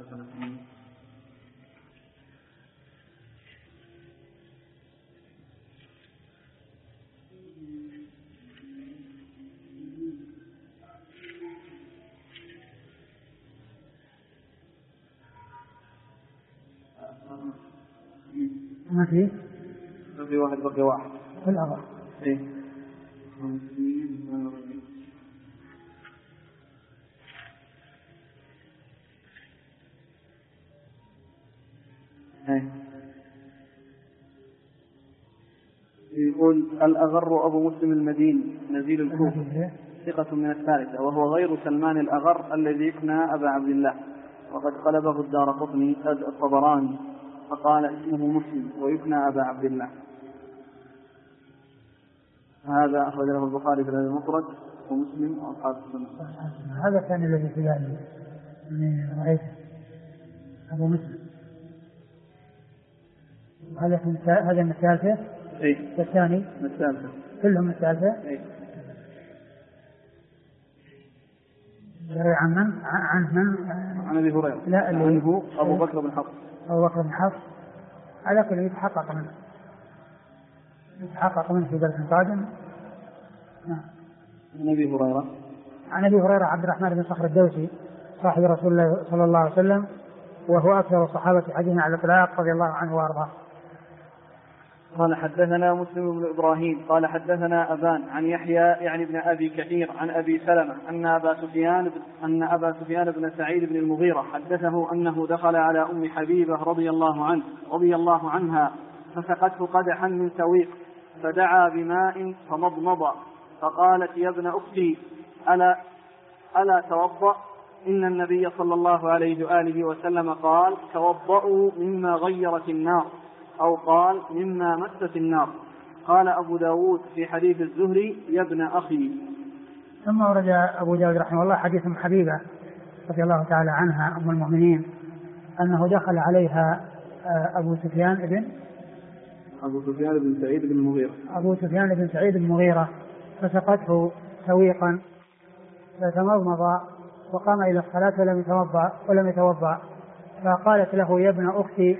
ما في واحد بقي واحد في الأغر. إيه. يقول الأغر أبو مسلم المديني نزيل الكوفة ثقة من الثالثة وهو غير سلمان الأغر الذي يكنى أبا عبد الله وقد قلبه الدارقطني الطبراني فقال اسمه مسلم ويكنى أبا عبد الله. هذا أخرج له البخاري في المفرد ومسلم وأصحاب السنة. هذا الثاني الذي في ذلك من رأيته أبو مسلم. هذا من الثالثة. إيه. الثاني من الثالثة. كلهم من الثالثة. إيه. عن من؟ عن أبي هريرة. لا عنه أبو بكر بن حفص. على كل يتحقق منه في درس قادم. عن أبي هريرة عبد الرحمن بن صخر الدوسي صاحب رسول الله صلى الله عليه وسلم وهو أكثر الصحابة حديثا على الإطلاق رضي الله عنه وأرضاه. قال حدثنا مسلم بن إبراهيم قال حدثنا أبان عن يحيى يعني ابن أبي كثير عن أبي سلمة أن أبا سفيان بن سعيد بن المغيرة حدثه أنه دخل على أم حبيبة رضي الله عنها فسقته قدحا من سويق فدعا بماء فمضمض فقالت يا ابن أختي ألا توضأ إن النبي صلى الله عليه وآله وسلم قال توضأوا مما غيرت النار أو قال مما مست النار. قال أبو داود في حديث الزهري يا ابن أخي. ثم ورد أبو داود رحمه الله حديث أم حبيبة رضي الله تعالى عنها أم المؤمنين أنه دخل عليها أبو سفيان بن سعيد بن المغيرة فسقته سويقا فتمضمض وقام إلى الصلاة ولم يتوضأ فقالت له يا ابن أختي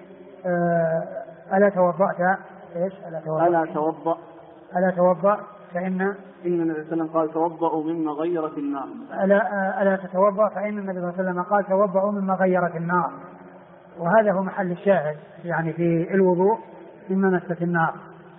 ألا توضأت؟ إيش؟ ألا توضأ فإن النبي صلى الله عليه وسلم قال توضأوا مما غيرت النار. ألا تتوضأ فإن النبي صلى الله عليه وسلم قال توضأوا مما غيرت النار. وهذا هو محل الشاهد يعني في الوضوء مما مست النار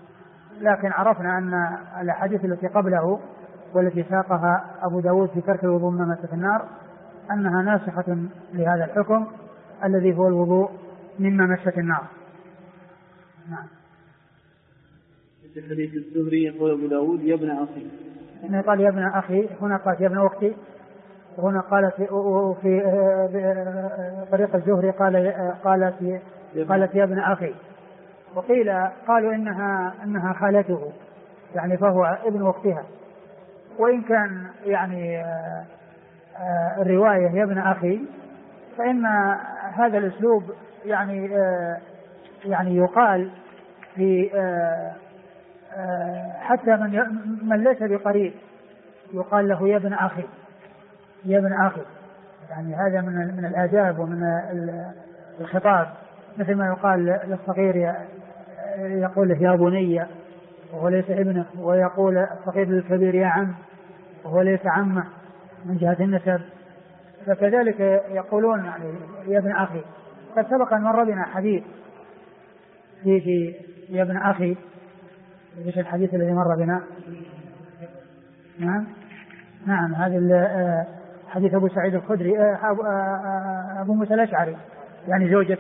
لكن عرفنا أن الأحاديث التي قبله والتي ساقها أبو داود في ترك الوضوء مما مس في النار أنها ناسخة لهذا الحكم الذي هو الوضوء مما مست النار. نعم. في حديث الزهري يقول أبو داود يا ابن أخي، هنا قال يا ابن أخي، هنا قال يا ابن أختي، وهنا قالت في طريق الزهري قالت يا ابن أخي، وقيل قالوا إنها خالته يعني فهو ابن أختها، وإن كان يعني الرواية يا ابن أخي فإن هذا الأسلوب يعني يقال في حتى من ليس بقريب يقال له يا ابن أخي، يا ابن أخي، يعني هذا من الآداب ومن الخطاب، مثل ما يقال للصغير يقول له يا بني وهو ليس ابنه، ويقول الصغير للكبير يا عم وهو ليس عمه من جهة النسب، فكذلك يقولون يعني يا ابن أخي. قد سبق أن مر بنا حديث في يا ابن أخي، ايش الحديث الذي مر بنا؟ نعم هذا حديث أبو سعيد الخدري، أبو موسى الأشعري، يعني زوجة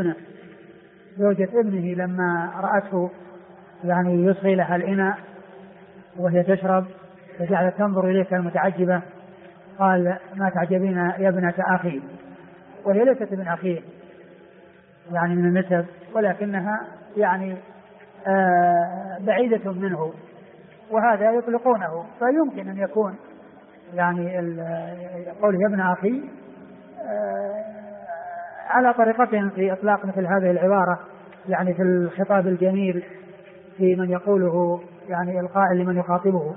ابنه لما رأته يعني يصغي لها الإناء وهي تشرب فجعلت تنظر إليه كالمتعجبة، قال ما تعجبين يا ابنة أخي، وهي ليست ابن أخيه يعني من النسب، ولكنها يعني بعيدة منه، وهذا يطلقونه، فيمكن أن يكون يعني قوله يا ابن أخي على طريقتهم في إطلاق مثل هذه العبارة، يعني في الخطاب الجميل في من يقوله يعني القائل لمن يخاطبه.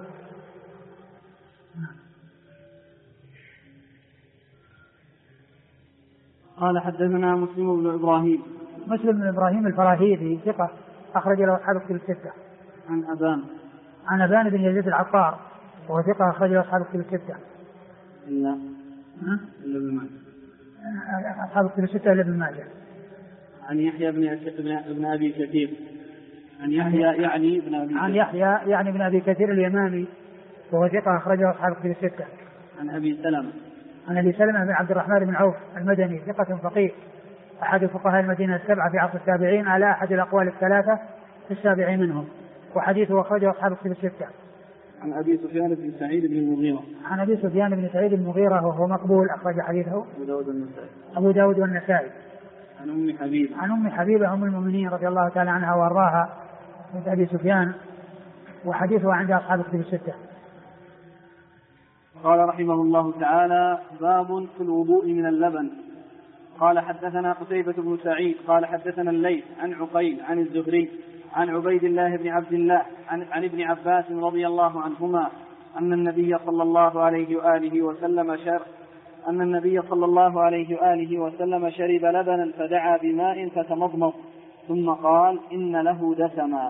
قال حدثنا مسلم بن إبراهيم الفراهيدي ثقة أخرج له أصحاب الكتب الستة. عن أبان بن يزيد العطار وهو ثقة أخرج له أصحاب الكتب الستة. إلا ابن ماجه. أصحاب الكتب الستة إلا ابن ماجه. عن يحيى بن أبي كثير. عن يحيى يعني بن أبي كثير اليمامي وهو ثقة أخرج له أصحاب الكتب الستة. عن أبي سلمة بن عبد الرحمن بن عوف المدني ثقة فقيه أحد فقهاء المدينة السبعة في عصر التابعين على أحد الأقوال الثلاثة في السابع منهم، وحديثه أخرجه أصحاب الكتب الستة. عن أبي سفيان بن سعيد بن المغيرة وهو مقبول أخرج حديثه أبو داود والنسائي. عن أم حبيبة أم المؤمنين رضي الله تعالى عنها وأرضاها بنت أبي سفيان، وحديثه عند أصحاب الكتب الستة. قال رحمه الله تعالى: باب في الوضوء من اللبن. قال حدثنا قتيبة بن سعيد قال حدثنا الليث عن عقيل عن الزهري عن عبيد الله بن عبد الله عن ابن عباس رضي الله عنهما أن النبي صلى الله عليه وآله وسلم شرب لبنا فدعا بماء فتمضمض ثم قال: إن له دسما.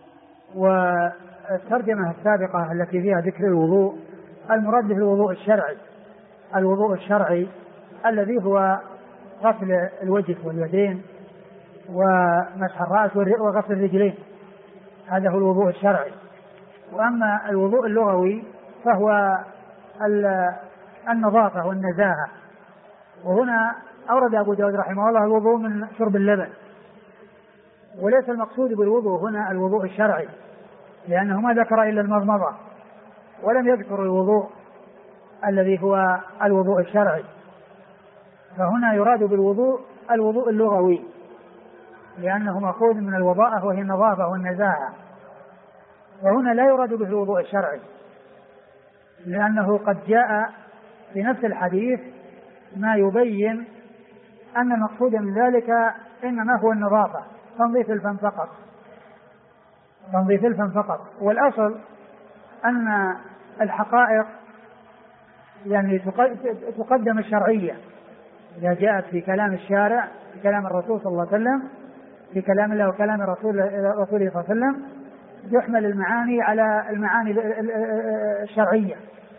والترجمة السابقة التي فيها ذكر الوضوء المراد به الوضوء الشرعي الذي هو غسل الوجه واليدين ومسح الرأس وغسل الرجلين، هذا هو الوضوء الشرعي. وأما الوضوء اللغوي فهو النظافة والنزاهة، وهنا أورد أبو داود رحمه الله الوضوء من شرب اللبن، وليس المقصود بالوضوء هنا الوضوء الشرعي، لأنه ما ذكر إلا المضمضة ولم يذكر الوضوء الذي هو الوضوء الشرعي، فهنا يراد بالوضوء الوضوء اللغوي لأنه مأخوذ من الوضاءة وهي النظافة والنزاهة، وهنا لا يراد به الوضوء الشرعي لأنه قد جاء في نفس الحديث ما يبين أن المقصود من ذلك إنما هو النظافة، تنظيف الفم فقط. والأصل أن الحقائق يعني تقدم الشرعية إذا جاءت في كلام الشارع، في كلام الرسول صلى الله عليه وسلم، في كلام الله وكلام رسوله صلى الله عليه وسلم، يحمل المعاني على المعاني الشرعية،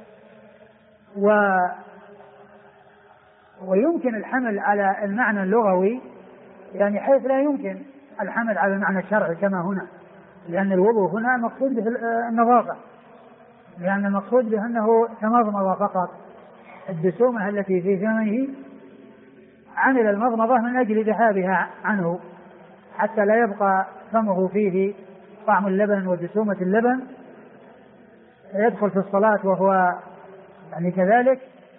ويمكن الحمل على المعنى اللغوي يعني حيث لا يمكن الحمل على المعنى الشرعي كما هنا، لأن الوضوء هنا مقصود به النظافة، لأن المقصود به أنه تمضمض فقط، الدسومة التي في فمه عمل المضمضة من أجل ذهابها عنه حتى لا يبقى فمه فيه طعم اللبن ودسومة اللبن، يدخل في الصلاة وهو يعني كذلك.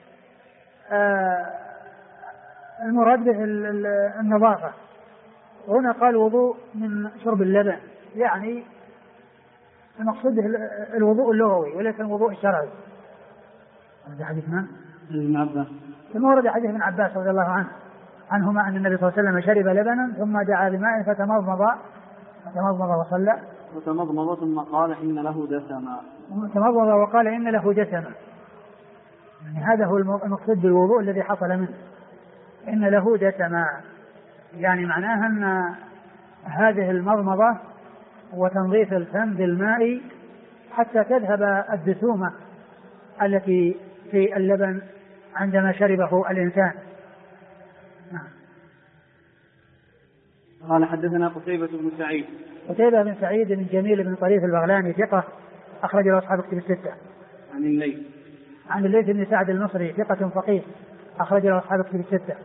المراد به النظافة. هنا قال وضوء من شرب اللبن، يعني المقصود به الوضوء اللغوي وليس الوضوء الشرعي. هذا حديث ابن عباس، ثم ورد حديث ابن عباس رضي الله عنهما أن النبي صلى الله عليه وسلم شرب لبنا ثم دعا بماء فتمضمض وصلى وتمضمض ثم قال إن له دسما، تمضمض وقال إن له دسما، يعني هذا هو المقصود بالوضوء الذي حصل منه، إن له دسما، يعني معناها أن هذه المضمضة وتنظيف الفم بالماء حتى تذهب الدسومة التي في اللبن عندما شربه الإنسان. قال حدثنا قتيبة بن سعيد. قتيبة بن سعيد بن جميل بن طريف البغلاني ثقة أخرج له أصحاب الكتب الستة. عن الليث بن سعد المصري ثقة فقيه أخرج له أصحاب الكتب الستة.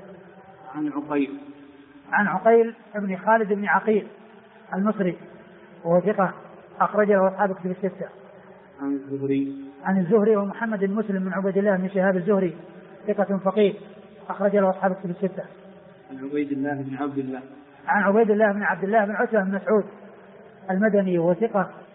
عن عقيل بن خالد بن عقيل المصري وهو ثقة أخرج له أصحاب الكتب الستة. عن الزهري ومحمد بن مسلم من عبيد الله بن شهاب الزهري ثقة فقيه أخرج له أصحاب الكتب الستة. عن عبيد الله بن عبد الله عن عبيد الله بن عبد الله بن عتبة بن مسعود المدني وثقة